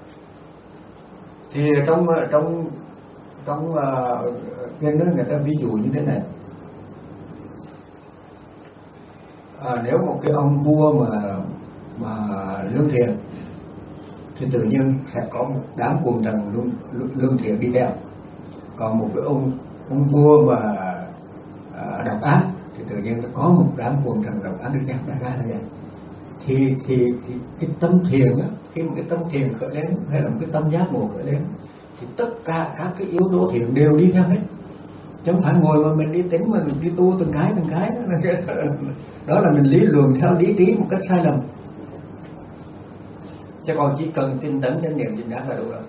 Thì trong trong trong uh, cái đó người ta ví dụ như thế này. À, nếu một cái ông vua mà mà lương thiện thì tự nhiên sẽ có một đám quần thần lương, lương thiện đi theo. Còn một cái ông ông vua mà à, độc ác thì tự nhiên có một đám quần thần độc ác đi theo. Đại khái là vậy. Thì thì, thì cái tâm thiền á, khi một cái tâm thiền khởi lên hay là một cái tâm giác ngộ khởi lên, thì tất cả các cái yếu tố thiện đều đi theo hết, chứ không phải ngồi mà mình đi tính mà mình đi tu từng cái từng cái đó là, đó là mình lý luận theo lý trí một cách sai lầm. Chứ còn chỉ cần tin tấn chánh niệm tỉnh giác là đủ rồi.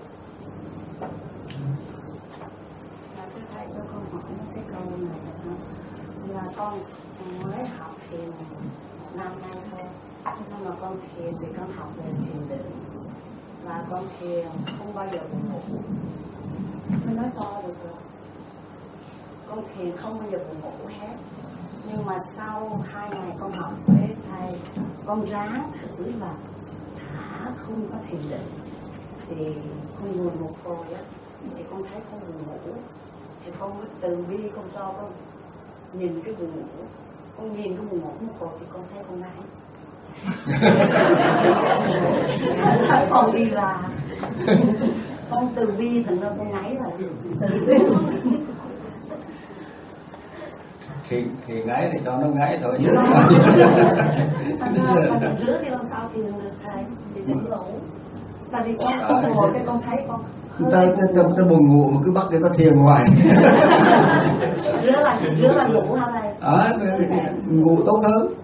Thầy cho con hỏi cái câu này là con mới học thiền một năm nay thôi, nhưng mà con thiền thì con học về thiền định và con thiền không bao giờ buồn ngủ. Mới nói to được rồi, con thiền không bao giờ buồn ngủ hết. Nhưng mà sau hai ngày con học với thầy, con ráng thử là thả không có thiền định thì con ngồi một hồi á thì con thấy con buồn ngủ, thì con mới từ bi con cho con nhìn cái buồn ngủ, con nhìn cái buồn ngủ một hồi thì con thấy con ngáy. Thấy con đi là con từ bi thành ra con ngáy rồi. Từ bi thì thì ngái thì cho nó ngái thôi. Thành ra con rứa thì làm sao thiền được thầy, thì tỉnh ngủ. Tại vì con con ngồi cái con thấy con ta ta ta buồn ngủ mà cứ bắt cái có thiền ngoài. rứa là rứa là ngủ hả thầy? À, ngủ tốt hơn.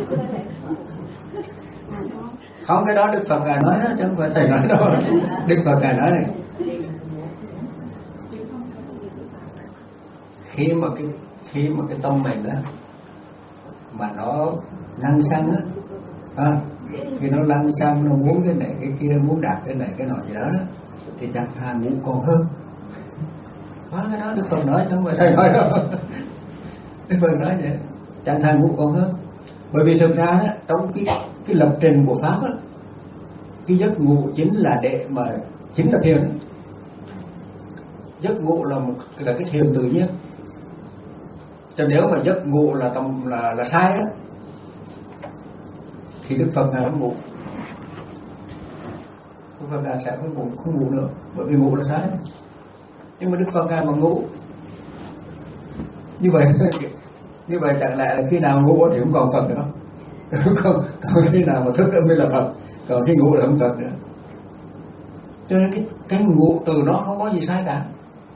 Không, cái đó Đức Phật Ngài nói đó, chứ không phải thầy nói đâu. Đức Phật Ngài nói này, khi mà cái khi mà cái tâm mình đó mà nó lăng xăng á, à, khi nó lăng xăng, nó muốn cái này cái kia, muốn đạt cái này cái nọ gì đó đó, thì chẳng thà ngủ còn hơn. Có cái đó Đức Phật nói chứ không phải thầy nói đâu. Đức Phật nói vậy, chẳng thà ngủ còn hơn. Bởi vì thực ra đó, trong cái cái lập trình của pháp á, cái giấc ngủ chính là để mà chính là thiền. Giấc ngủ là một là cái thiền tự nhiên. Cho nếu mà giấc ngủ là tầm là là sai đó, thì Đức Phật Ngài không ngủ. Đức Phật Ngài sẽ không ngủ, không ngủ nữa, bởi vì ngủ là sai. Nhưng mà Đức Phật Ngài mà ngủ như vậy, như vậy chẳng lẽ là khi nào ngủ thì không còn Phật nữa không? Còn, còn khi nào mà thức mới là Phật, còn khi ngủ là không Phật nữa. Cho nên cái cái ngủ từ nó không có gì sai cả,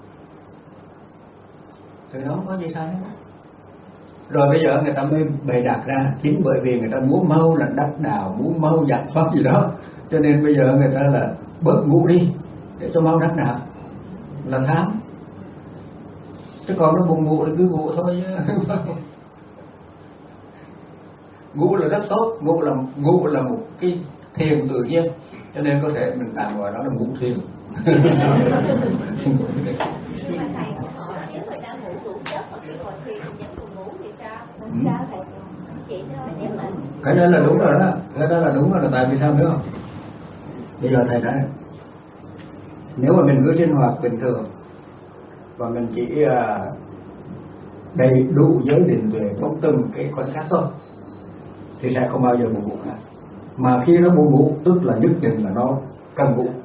từ đó không có gì sai hết. Rồi bây giờ người ta mới bày đặt ra, chính bởi vì người ta muốn mau là đắc đạo, muốn mau giải thoát gì đó, cho nên bây giờ người ta là bớt ngủ đi để cho mau đắc đạo, là tham. Chứ còn nó buồn ngủ thì cứ ngủ thôi chứ. Ngủ là rất tốt, ngủ là ngủ là một cái thiền tự nhiên, cho nên có thể mình tạm gọi đó là ngủ thiền. Nhưng mà thầy họ nếu người ta ngủ đủ giấc mà khi ngồi thiền vẫn còn ngủ thì sao? Ừ. Sao thầy? Chị nói nếu mà Cái đó là đúng rồi đó, cái đó là đúng rồi, là tại vì sao nữa không? Bây giờ thầy nói, nếu mà mình cứ sinh hoạt bình thường và mình chỉ uh, đầy đủ giới định tuệ trong từng cái khoảnh khắc thôi, thì sẽ không bao giờ buồn ngủ cả. Mà khi nó buồn ngủ tức là nhất định là nó cần ngủ.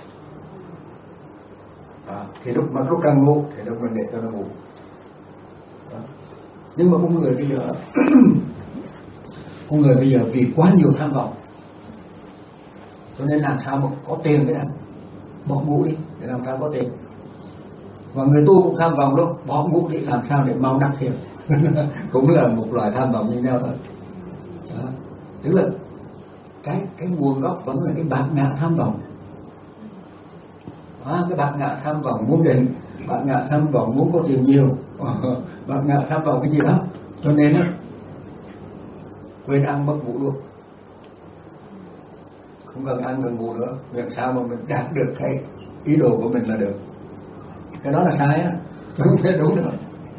À, thì lúc mà nó cần ngủ thì lúc mình để cho nó ngủ. Đó. Nhưng mà con người bây giờ con người bây giờ vì quá nhiều tham vọng, cho nên làm sao mà có tiền cái nào bỏ ngủ đi để làm sao có tiền. Và người tu cũng tham vọng luôn, bỏ ngủ đi làm sao để mau đắc thiền. Cũng là một loại tham vọng như nhau thôi. Đó. Tức là cái cái nguồn gốc vẫn là cái bạt ngã tham vọng. Đó, cái bạt ngã tham vọng muốn định, bạt ngã tham vọng muốn có tiền nhiều, bạt ngã tham vọng cái gì đó, cho nên á quên ăn mất ngủ luôn, không cần ăn cần ngủ nữa, làm sao mà mình đạt được cái ý đồ của mình là được. Cái đó là sai á, không phải đúng nữa.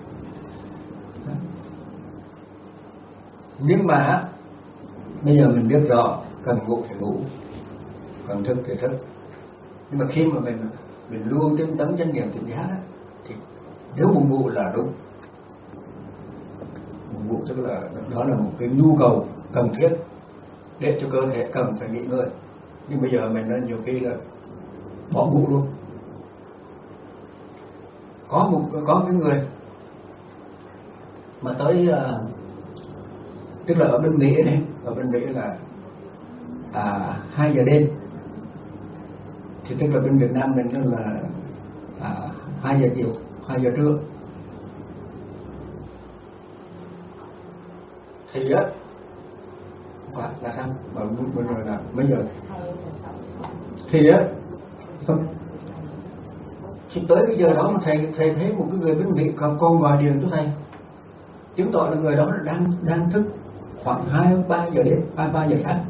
Nhưng mà bây giờ mình biết rõ cần ngủ thì ngủ, cần thức thì thức. Nhưng mà khi mà mình mình luôn tinh tấn chánh niệm tỉnh giác thì nếu buồn ngủ là đúng. Buồn ngủ tức là đó là một cái nhu cầu cần thiết để cho cơ thể cần phải nghỉ ngơi. Nhưng bây giờ mình nên nhiều khi là bỏ ngủ luôn. Có một có cái người mà tới uh, tức là ở bên Mỹ này, ở bên Mỹ là à, hai giờ đêm, thì tức là bên Việt Nam mình là hai giờ chiều, hai giờ trưa. Thì á, phải là sao? Mà bây giờ là mấy giờ? Thì á, thì tới cái giờ đó mà thầy thầy thấy một cái người bên vị còn con ngoài điện cho thầy, chứng tỏ là người đó là đang đang thức khoảng hai ba giờ đêm, hai ba giờ sáng.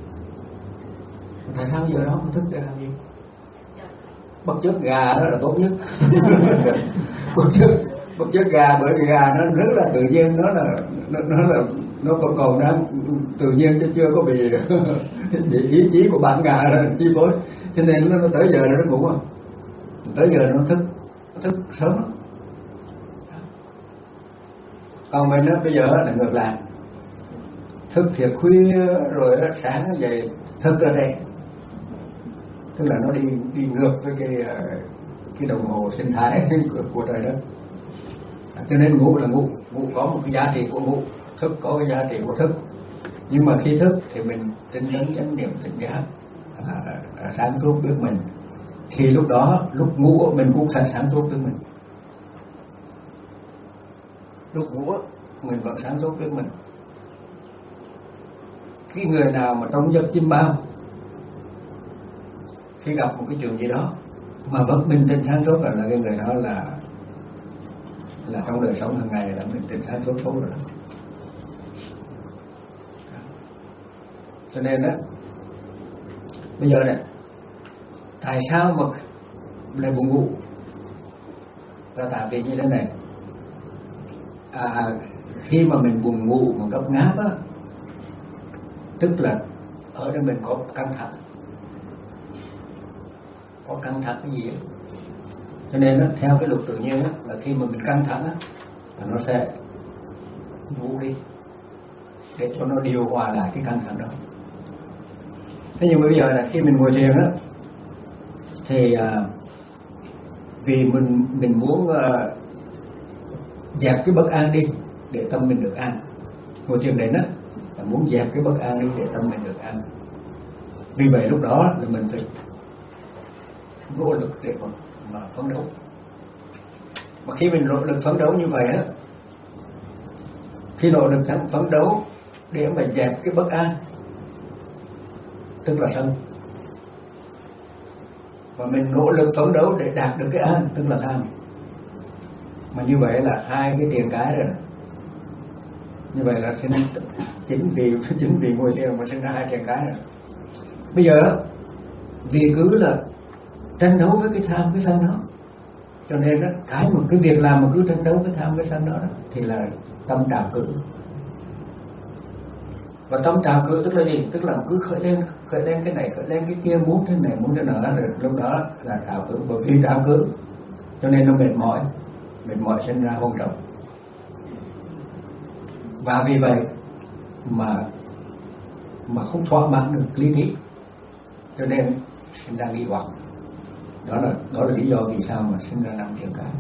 Tại sao giờ đó mà thức để làm gì? Bất chợt gà đó là tốt nhất. bất chợt bất chợt gà, bởi vì gà nó rất là tự nhiên, nó là nó, nó là nó còn còn đang tự nhiên chứ chưa có bị bị ý chí của bạn gà chi phối, cho nên nó, nó tới giờ nó ngủ rồi, tới giờ nó thức, nó thức sớm lắm. Còn mình đó, bây giờ là ngược lại, thức thiệt khuya rồi đó, sáng dậy thức ra đây, tức là nó đi đi ngược với cái cái đồng hồ sinh thái của, của trời đất. Cho nên ngủ là ngủ, ngủ có một cái giá trị của ngủ, thức có cái giá trị của thức. Nhưng mà khi thức thì mình tinh tấn chánh niệm tỉnh giác, à, à, sáng suốt biết mình. Thì lúc đó, lúc ngủ mình cũng sẽ sáng suốt biết mình. Lúc ngủ mình vẫn sáng suốt biết mình. Cái người nào mà trong giấc chim bao, khi gặp một cái chuyện gì đó mà vẫn bình tĩnh sáng suốt, là cái người đó là là trong đời sống hàng ngày là bình tĩnh sáng suốt tốt rồi đó. Cho nên đó, bây giờ này, tại sao mà lại buồn ngủ? Là tại vì như thế này, à, khi mà mình buồn ngủ mà gấp ngáp á, tức là ở đây mình có căng thẳng, có căng thẳng cái gì ấy. Cho nên đó, theo cái luật tự nhiên á, là khi mà mình căng thẳng á, là nó sẽ ngủ đi để cho nó điều hòa lại cái căng thẳng đó. Thế nhưng mà bây giờ là khi mình ngồi thiền á, thì à, vì mình mình muốn à, dẹp cái bất an đi để tâm mình được an. Ngồi thiền đến á là muốn dẹp cái bất an đi để tâm mình được an. Vì vậy lúc đó là mình phải nỗ lực để mà, mà phấn đấu. Mà khi mình nỗ lực phấn đấu như vậy á, khi nỗ lực phấn đấu để mà dẹp cái bất an, tức là sân, và mình nỗ lực phấn đấu để đạt được cái an, tức là tham. Mà như vậy là hai cái tiền cái rồi. Như vậy là sinh chính vì chính vì ngồi thiền mà sinh ra hai tiền cái rồi. Bây giờ vì cứ là tranh đấu với cái tham cái sân đó, cho nên đó, cái một cái việc làm mà cứ tranh đấu cái tham cái sân đó, đó thì là tâm trào cử. Và tâm trào cử tức là gì? Tức là cứ khởi lên, khởi lên cái này, khởi lên cái kia, muốn thế này, muốn thế nọ, rồi lúc đó là trào cử. Bởi vì trào cử cho nên nó mệt mỏi, mệt mỏi sinh ra hôn trầm. Và vì vậy mà mà không thỏa mãn được lý trí, cho nên sinh ra nghi hoặc. Đó là đó là lý do vì sao mà sinh ra năm tiền cái.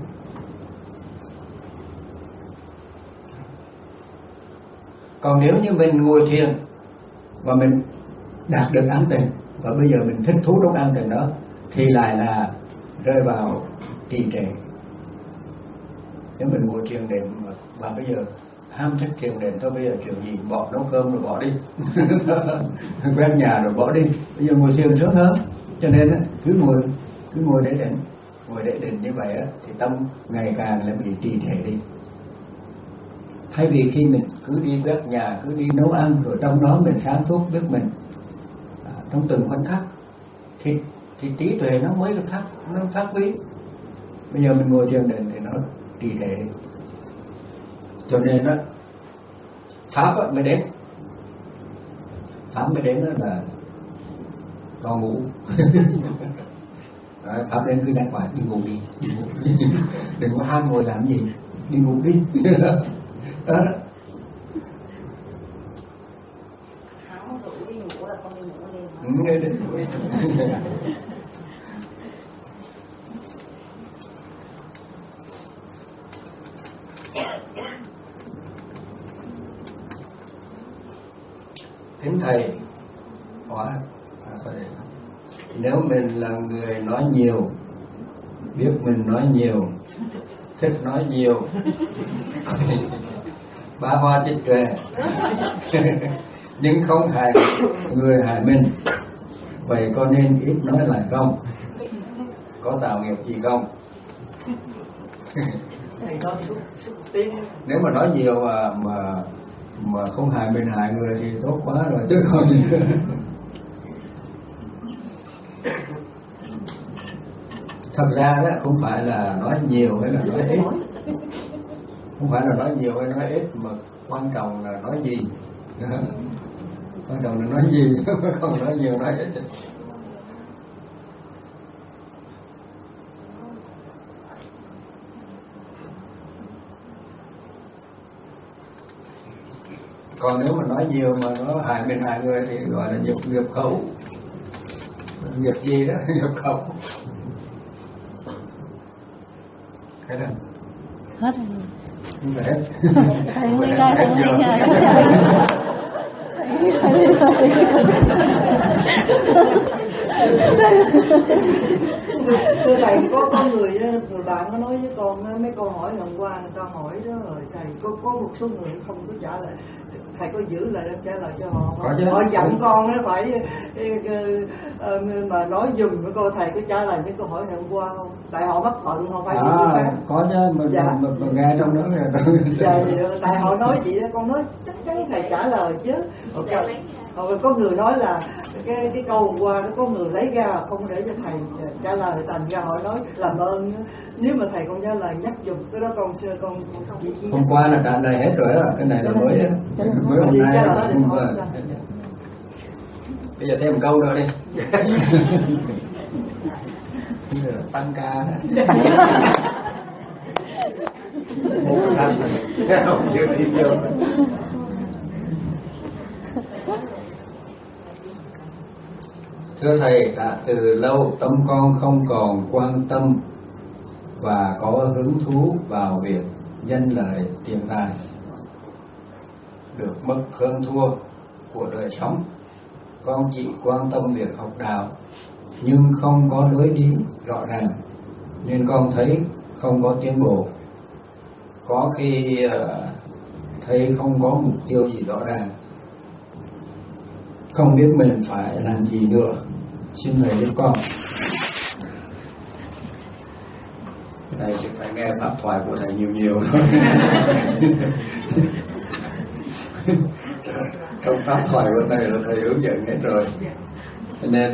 Còn nếu như mình ngồi thiền và mình đạt được an tịnh, và bây giờ mình thích thú trong an tịnh đó, thì lại là rơi vào trì trệ. Nếu mình ngồi thiền định và bây giờ ham thích thiền định thôi, bây giờ chuyện gì bỏ nấu cơm rồi bỏ đi, quét nhà rồi bỏ đi, bây giờ ngồi thiền sớm hơn. Cho nên cứ ngồi cứ ngồi để định, ngồi để định như vậy á, thì tâm ngày càng là bị trì trệ đi. Thay vì khi mình cứ đi quét nhà, cứ đi nấu ăn, rồi trong đó mình sáng suốt biết mình à, trong từng khoảnh khắc, thì thì trí tuệ nó mới được phát nó phát huy. Bây giờ mình ngồi thiền định thì nó trì trệ đi. Cho nên đó, pháp á, mới đến, pháp mới đến đó là con ngủ. Đấy, pháp đến cứ nhắc lại đi ngủ đi, đi ngủ đi. Đừng có ham ngồi làm gì, đi ngủ đi. Đó. Hắn rủ đi ngủ là con đi ngủ đi. Ừ, nghe đến ngủ đi. Kính thầy, hỏi, à, nếu mình là người nói nhiều biết mình nói nhiều, thích nói nhiều, ba hoa trích trệ, nhưng không hại người hại mình. Vậy có nên ít nói lại không? Có tạo nghiệp gì không? Nếu mà nói nhiều mà mà mà không hại mình hại người thì tốt quá rồi chứ còn gì nữa. Thật ra đó không phải là nói nhiều hay là nói ít, không phải là nói nhiều hay nói ít, mà quan trọng là nói gì. Quan trọng là nói gì, không nói nhiều nói ít. Còn nếu mà nói nhiều mà nó hại mình hại người thì gọi là nghiệp nghiệp khẩu. Nghiệp gì đó, nghiệp khẩu. Hết rồi. Hết rồi. Không phải hết. Thầy đi ra, thầy đi ra. Thưa thầy, có có người người bạn có nói với con mấy câu hỏi hôm qua người ta hỏi đó rồi thầy, có có một số người không có trả lời, thầy có giữ lại trả lời cho họ. Họ dặn con nó phải mà nói dùm với cô, thầy có trả lời những câu hỏi hôm qua không? Tại họ bắt bận không phải à, khác. Có chứ, mình, dạ. mình, mình, mình nghe trong đó dạ, tại họ nói vậy đó, con nói chắc chắn thầy trả lời chứ. Okay. Rồi có người nói là cái cái câu qua nó có người lấy ra không để cho thầy trả lời, thành ra họ nói làm ơn nếu mà thầy con trả lời nhắc giùm cái đó con xưa con không chỉ hôm qua là trả lời hết rồi đó, cái này là mới á, mới hôm nay hôm qua. Bây giờ thêm một câu nữa đi. Tăng ca đó. Một năm không chưa đi vô. Thưa thầy, đã từ lâu tâm con không còn quan tâm và có hứng thú vào việc danh lợi tiền tài, được mất hơn thua của đời sống. Con chỉ quan tâm việc học đạo nhưng không có lối đi rõ ràng, nên con thấy không có tiến bộ. Có khi uh, thấy không có mục tiêu gì rõ ràng, không biết mình phải làm gì nữa. Xin thầy giúp con. Cái này thì phải nghe pháp thoại của thầy nhiều nhiều thôi. Trong pháp thoại của thầy là thầy hướng dẫn hết rồi. Cho nên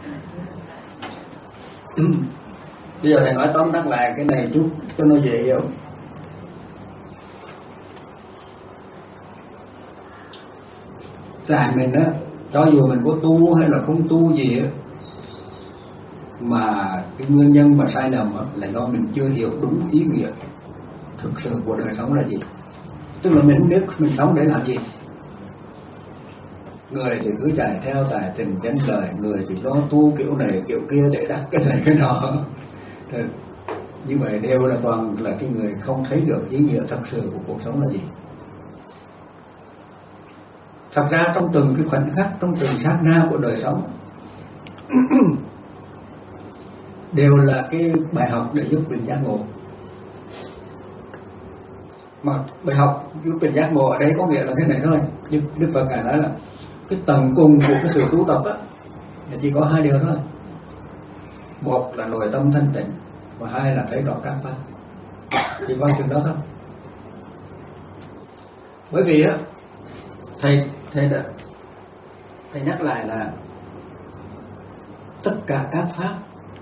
bây giờ thầy nói tóm tắt lại cái này chút cho nó dễ hiểu. Tại mình á, cho dù mình có tu hay là không tu gì á, mà cái nguyên nhân mà sai lầm á, là do mình chưa hiểu đúng ý nghĩa thực sự của đời sống là gì. Tức là mình không biết mình sống để làm gì. Người thì cứ chạy theo tài tình danh lợi, người thì lo tu kiểu này kiểu kia để đắc cái này cái nọ. Như vậy đều là toàn là cái người không thấy được ý nghĩa thật sự của cuộc sống là gì. Thật ra trong từng cái khoảnh khắc, trong từng sát na của đời sống đều là cái bài học để giúp mình giác ngộ. Mà bài học giúp mình giác ngộ ở đây có nghĩa là thế này thôi. Đức, Đức Phật Ngài nói là cái tầng cùng của cái sự tu tập á là chỉ có hai điều thôi. Một là nội tâm thanh tịnh, và hai là thấy rõ các pháp. Chỉ có chừng đó thôi. Bởi vì á thầy thầy đã thầy nhắc lại là tất cả các pháp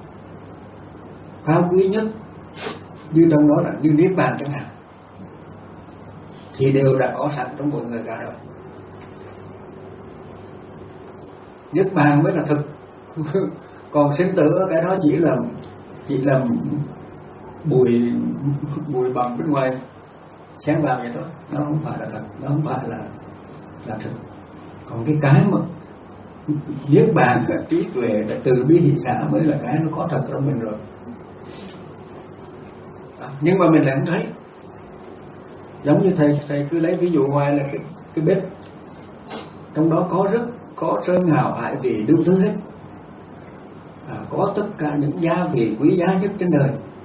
cao quý nhất, như trong đó là như niết bàn chẳng hạn, thì đều đã có sẵn trong mọi người cả rồi. Niết bàn mới là thực. Còn sinh tử cái đó chỉ là chỉ là bụi bụi bặm bên ngoài xen vào vậy thôi, nó không phải là thật, nó không phải là là thực. Còn cái cái mà niết bàn, trí tuệ, từ bi hỷ xã mới là cái nó có thật trong mình rồi. À, nhưng mà mình lại không thấy. Giống như thầy thầy cứ lấy ví dụ ngoài là cái cái bếp, trong đó có rất có sơn hào hải vị đủ thứ hết, à, có tất cả những gia vị quý giá nhất trên đời,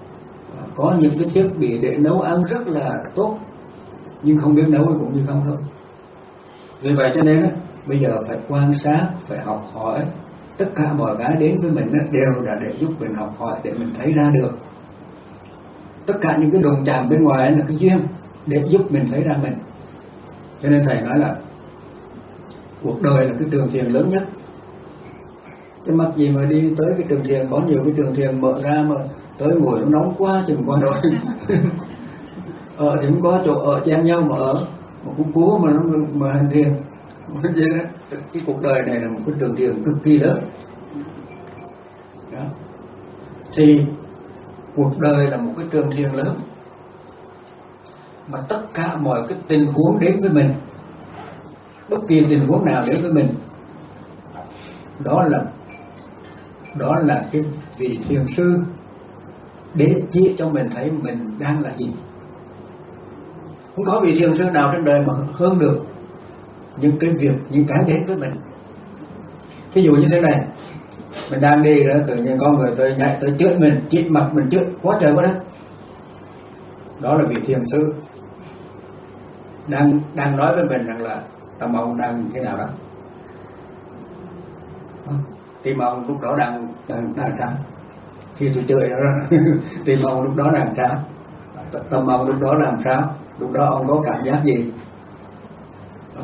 có những cái thiết bị để nấu ăn rất là tốt, nhưng không biết nấu cũng như không thôi. Vì vậy cho nên á, bây giờ phải quan sát, phải học hỏi. Tất cả mọi cái đến với mình á, đều là để giúp mình học hỏi, để mình thấy ra được. Tất cả những cái đụng chạm bên ngoài là cái duyên để giúp mình thấy ra mình. Cho nên thầy nói là cuộc đời là cái trường thiền lớn nhất. Cái mắc gì mà đi tới cái trường thiền, có nhiều cái trường thiền mở ra mà tới ngồi nó nóng quá chừng qua rồi. Ở thì cũng có chỗ ở chen nhau mà ở, mà cũng cố mà nó mà hành thiền. Cái cuộc đời này là một cái trường thiền cực kỳ lớn. Đó. Thì cuộc đời là một cái trường thiền lớn, mà tất cả mọi cái tình huống đến với mình, bất kỳ tình huống nào đến với mình, đó là đó là cái vị thiền sư để chỉ cho mình thấy mình đang là gì. Không có vị thiền sư nào trên đời mà hơn được những cái việc, những cái đến với mình. Ví dụ như thế này, mình đang đi đó, tự nhiên có người tới nhảy tới chửi mình, chít mặt mình chửi quá trời quá đất. Đó là vị thiền sư đang đang nói với mình rằng là tâm ông đang thế nào đó, tim ông lúc đó đang đang đang sao. Khi tôi chửi đó, tim ông lúc đó đang sao, tâm ông lúc đó làm sao, lúc đó ông có cảm giác gì. Đó.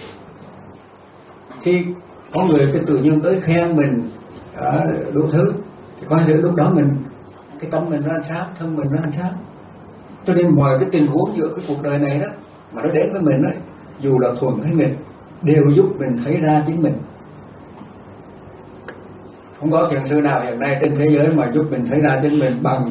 Khi có người cái tự nhiên tới khen mình đủ thứ, thì coi thử lúc đó mình, cái tâm mình nó làm sao, thân mình nó làm sao. Cho nên mọi cái tình huống giữa cái cuộc đời này đó mà nó đến với mình đó, dù là thuận hay nghịch, đều giúp mình thấy ra chính mình. Không có thiền sư nào hiện nay trên thế giới mà giúp mình thấy ra chính mình bằng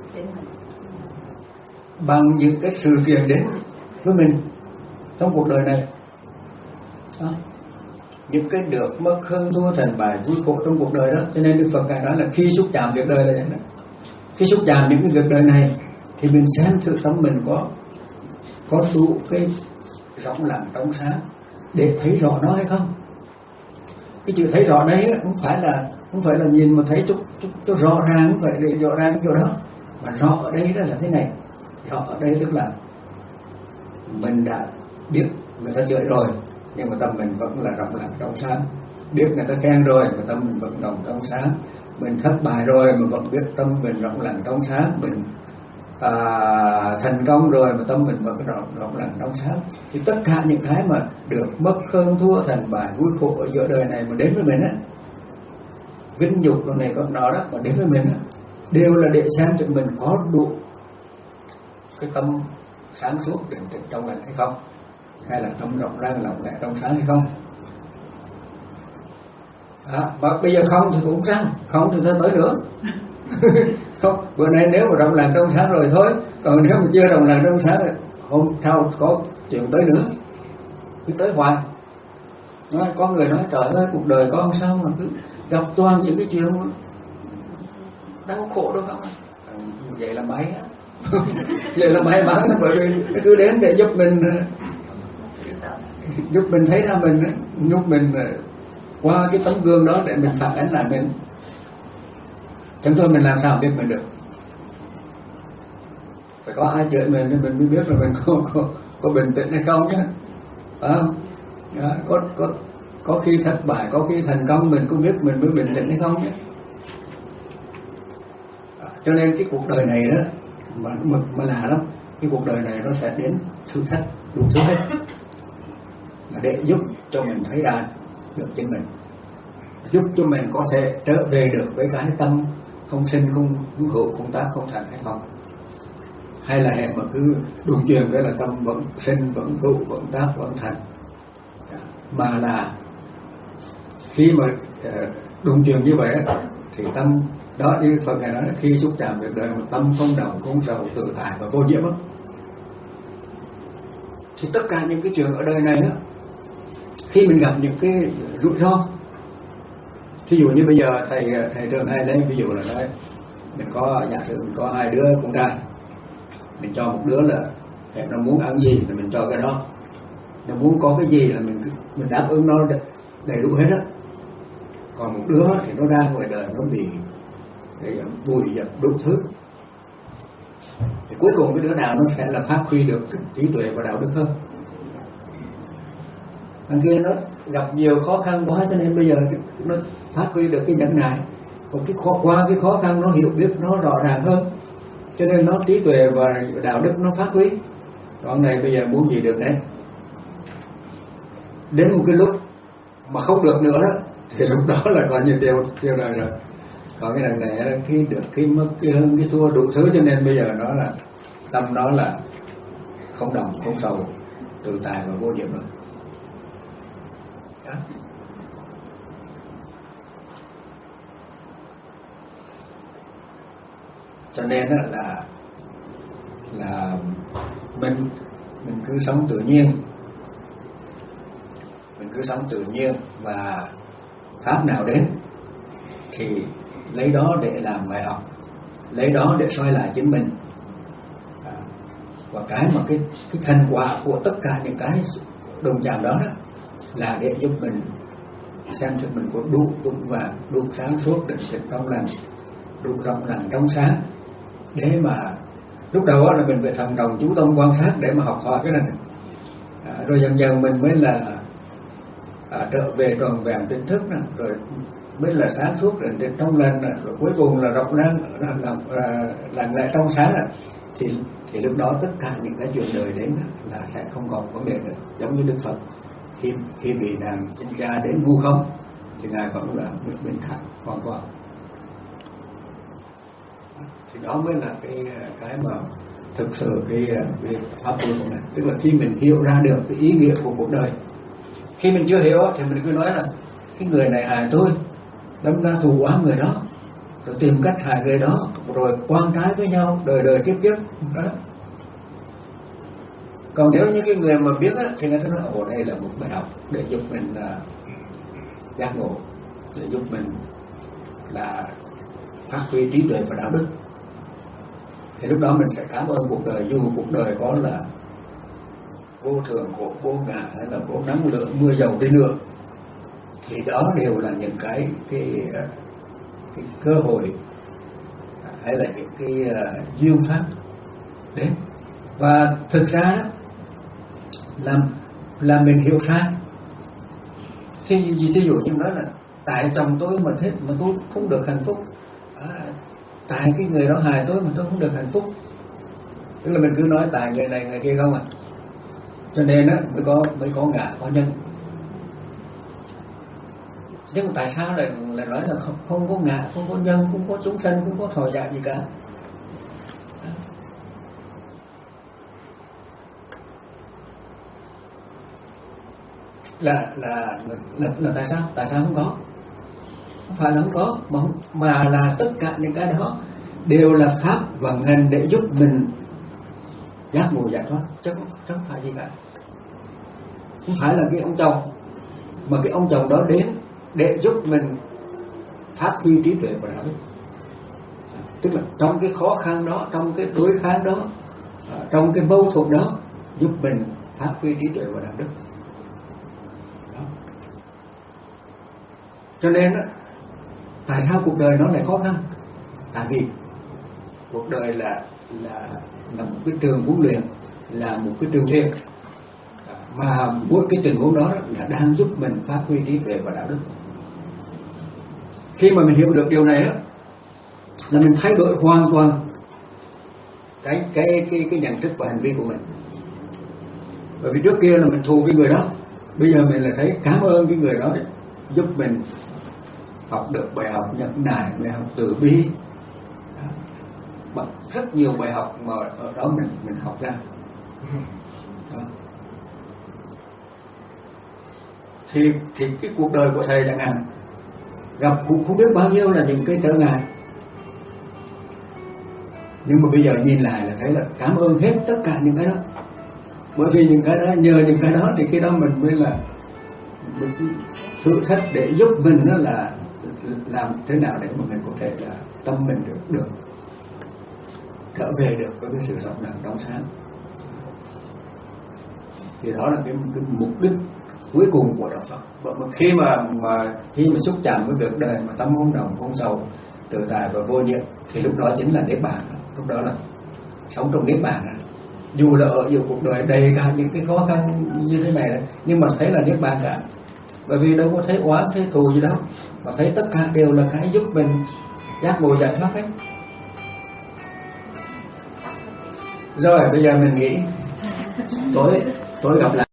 bằng những cái sự kiện đến với mình trong cuộc đời này. Đó. Những cái được mất hơn thua thành bại vui khổ trong cuộc đời đó. Cho nên Đức Phật Ngài nói là khi xúc chạm việc đời là vậy đó. Khi xúc chạm những cái việc đời này thì mình xem thử tâm mình có có đủ cái rộng lặng trong sáng để thấy rõ nó hay không. Cái chữ thấy rõ đấy không phải là không phải là nhìn mà thấy chút chút, chút rõ ràng, không phải để rõ ràng cái chỗ đó, mà rõ ở đây đó là thế này. Rõ ở đây tức là mình đã biết người ta chửi rồi, nhưng mà tâm mình vẫn là rộng lặng trong sáng. Biết người ta khen rồi mà tâm mình vẫn rộng trong sáng. Mình thất bại rồi mà vẫn biết tâm mình rộng lặng trong sáng. Mình à, thành công rồi mà tâm mình vẫn rộng, rộng lặng trong sáng. Thì tất cả những cái mà được mất hơn thua thành bại vui khổ ở giữa đời này mà đến với mình á, vinh nhục đồ này con đó đó mà đến với mình á, đều là để xem cho mình có đủ cái tâm sáng suốt định tĩnh trong lành hay không, hay là tâm rộng rãi lòng lẽ trong sáng hay không. À, mà bây giờ không thì cũng sao, không thì tới nữa. Không, bữa nay nếu mà rộng lặng trong sáng rồi thôi, còn nếu mà chưa rộng lặng trong sáng hôm sau có chuyện tới nữa, cứ tới hoài. Nói, có người nói trời ơi cuộc đời con sao mà cứ gặp toàn những cái chuyện đau khổ đâu không. Vậy là may á. Vậy là may mắn, bởi vì nó cứ đến để giúp mình giúp mình thấy ra mình, giúp mình qua cái tấm gương đó để mình phản ánh lại mình. Chẳng thôi mình làm sao biết mình được. Phải có ai chửi mình thì mình mới biết là mình có có, có bình tĩnh hay không chứ. Phải không? Đó, có có có khi thất bại, có khi thành công mình cũng biết mình mới bình tĩnh hay không chứ. Đó, cho nên cái cuộc đời này đó mà, mà, mà lạ lắm. Cái cuộc đời này nó sẽ đến thử thách đủ thứ hết, để giúp cho mình thấy ra được chính mình, giúp cho mình có thể trở về được với cái tâm không sinh, không hữu, không tác, không thành hay không. Hay là hẹn mà cứ đùng truyền cái là tâm vẫn sinh, vẫn hữu, vẫn tác, vẫn thành. Mà là khi mà đùng truyền như vậy thì tâm đó, như Phật Ngài nói là khi xúc chạm việc đời, một tâm không động, không sầu, tự tại và vô nhiễm. Thì tất cả những cái chuyện ở đời này á, khi mình gặp những cái rủi ro, ví dụ như bây giờ thầy thầy thường hay lấy ví dụ là nói mình có giả sử mình có hai đứa con trai, mình cho một đứa là nó muốn ăn gì thì mình cho cái đó, nó muốn có cái gì là mình mình đáp ứng nó đầy đủ hết á. Còn một đứa thì nó ra ngoài đời nó bị bùi dập đủ thứ, thì cuối cùng cái đứa nào nó sẽ là phát huy được cái trí tuệ và đạo đức hơn. Thằng kia nó gặp nhiều khó khăn quá cho nên bây giờ nó phát huy được cái nhẫn nại, còn cái khó, qua cái khó khăn nó hiểu biết nó rõ ràng hơn, cho nên nó trí tuệ và đạo đức nó phát huy. Đoạn này bây giờ muốn gì được đấy, đến một cái lúc mà không được nữa đó thì lúc đó là coi như tiêu tiêu đời rồi. Còn cái đằng này khi được khi mất cái hơn cái thua đủ thứ, cho nên bây giờ nó là tâm nó là không đồng không sầu, tự tại và vô niệm rồi. Đó. Cho nên là là mình mình cứ sống tự nhiên, mình cứ sống tự nhiên và pháp nào đến thì lấy đó để làm bài học, lấy đó để soi lại chính mình. À, và cái mà cái cái thành quả của tất cả những cái đồng chạm đó, đó là để giúp mình xem cho mình có đủ vững vàng, đủ sáng suốt, định tĩnh trong lành, đủ rộng lành trong sáng, để mà lúc đầu là mình phải thần đồng chú tâm quan sát để mà học hỏi cái này. À, rồi dần dần mình mới là à, trở về tròn vẹn tỉnh thức này, rồi mới là sáng suốt định tĩnh trong lành này, rồi cuối cùng là rộng lặng lặng lặng lẽ trong sáng này. thì thì lúc đó tất cả những cái chuyện đời đến là sẽ không còn vấn đề nữa. Giống như Đức Phật khi khi bị nàng Chinh Cha đến vu không thì ngài vẫn là bình thản hoàn toàn. Thì đó mới là cái cái mà thực sự cái cái pháp luân này, tức là khi mình hiểu ra được cái ý nghĩa của cuộc đời. Khi mình chưa hiểu thì mình cứ nói là cái người này hại tôi, đâm ra thù oán người đó, rồi tìm cách hại người đó, rồi quan trái với nhau đời đời kiếp kiếp đó. Còn nếu như cái người mà biết á, thì người ta nói ồ đây là một bài học để giúp mình là giác ngộ, để giúp mình là phát huy trí tuệ và đạo đức. Thì lúc đó mình sẽ cảm ơn cuộc đời, dù cuộc đời có là vô thường, của vô ngã hay là có năng lượng mưa dầu đi nữa, thì đó đều là những cái cái, cái cơ hội hay là những cái uh, duyên pháp đấy. Và thực ra đó là là mình hiểu sai. Thì ví dụ như nói là tại chồng tôi mà thế mà tôi không được hạnh phúc, à, tại cái người đó hại tôi mà tôi không được hạnh phúc, tức là mình cứ nói tại người này người kia không à. Cho nên á mới có mới có ngã có nhân. Nhưng mà tại sao lại lại nói là không, không có ngã, không có nhân, không có chúng sanh, không có thọ giả gì cả? Là là là, là là tại sao? Tại sao không có? Không phải là không có, mà, mà là tất cả những cái đó đều là pháp vận hành để giúp mình giác ngộ giải thoát, chứ không, chứ không phải gì cả. Không phải là cái ông chồng, mà cái ông chồng đó đến để giúp mình phát huy trí tuệ và đạo đức. Tức là trong cái khó khăn đó, trong cái đối kháng đó, trong cái mâu thuẫn đó, giúp mình phát huy trí tuệ và đạo đức. Đó. Cho nên đó, tại sao cuộc đời nó lại khó khăn? Tại vì cuộc đời là là là một cái trường huấn luyện, là một cái trường thiền, mà mỗi cái tình huống đó là đang giúp mình phát huy trí tuệ và đạo đức. Khi mà mình hiểu được điều này á, là mình thay đổi hoàn toàn cái cái cái cái nhận thức và hành vi của mình. Bởi vì trước kia là mình thù cái người đó, bây giờ mình lại thấy cảm ơn cái người đó giúp mình học được bài học nhẫn nại, bài học từ bi, rất nhiều bài học mà ở đó mình mình học ra. Đó. Thì thì cái cuộc đời của thầy chẳng hạn gặp cũng không biết bao nhiêu là những cái trở ngại, nhưng mà bây giờ nhìn lại là thấy là cảm ơn hết tất cả những cái đó. Bởi vì những cái đó, nhờ những cái đó thì cái đó mình mới là mình thử thách để giúp mình đó là làm thế nào để mà mình có thể là tâm mình được được trở về được với cái sự rộng lặng trong sáng. Thì đó là cái, cái mục đích cuối cùng của đạo Phật. Mà khi mà mà khi mà xúc chạm với việc đời mà tâm không đồng không sầu, tự tại và vô niệm, thì lúc đó chính là niết bàn. Lúc đó là sống trong niết bàn. Dù là ở giữa cuộc đời đầy cả những cái khó khăn như thế này đấy, nhưng mà thấy là niết bàn cả. Bởi vì đâu có thấy oán thấy thù gì đâu, mà thấy tất cả đều là cái giúp mình giác ngộ giải thoát hết. Rồi bây giờ mình nghĩ tối tối gặp lại.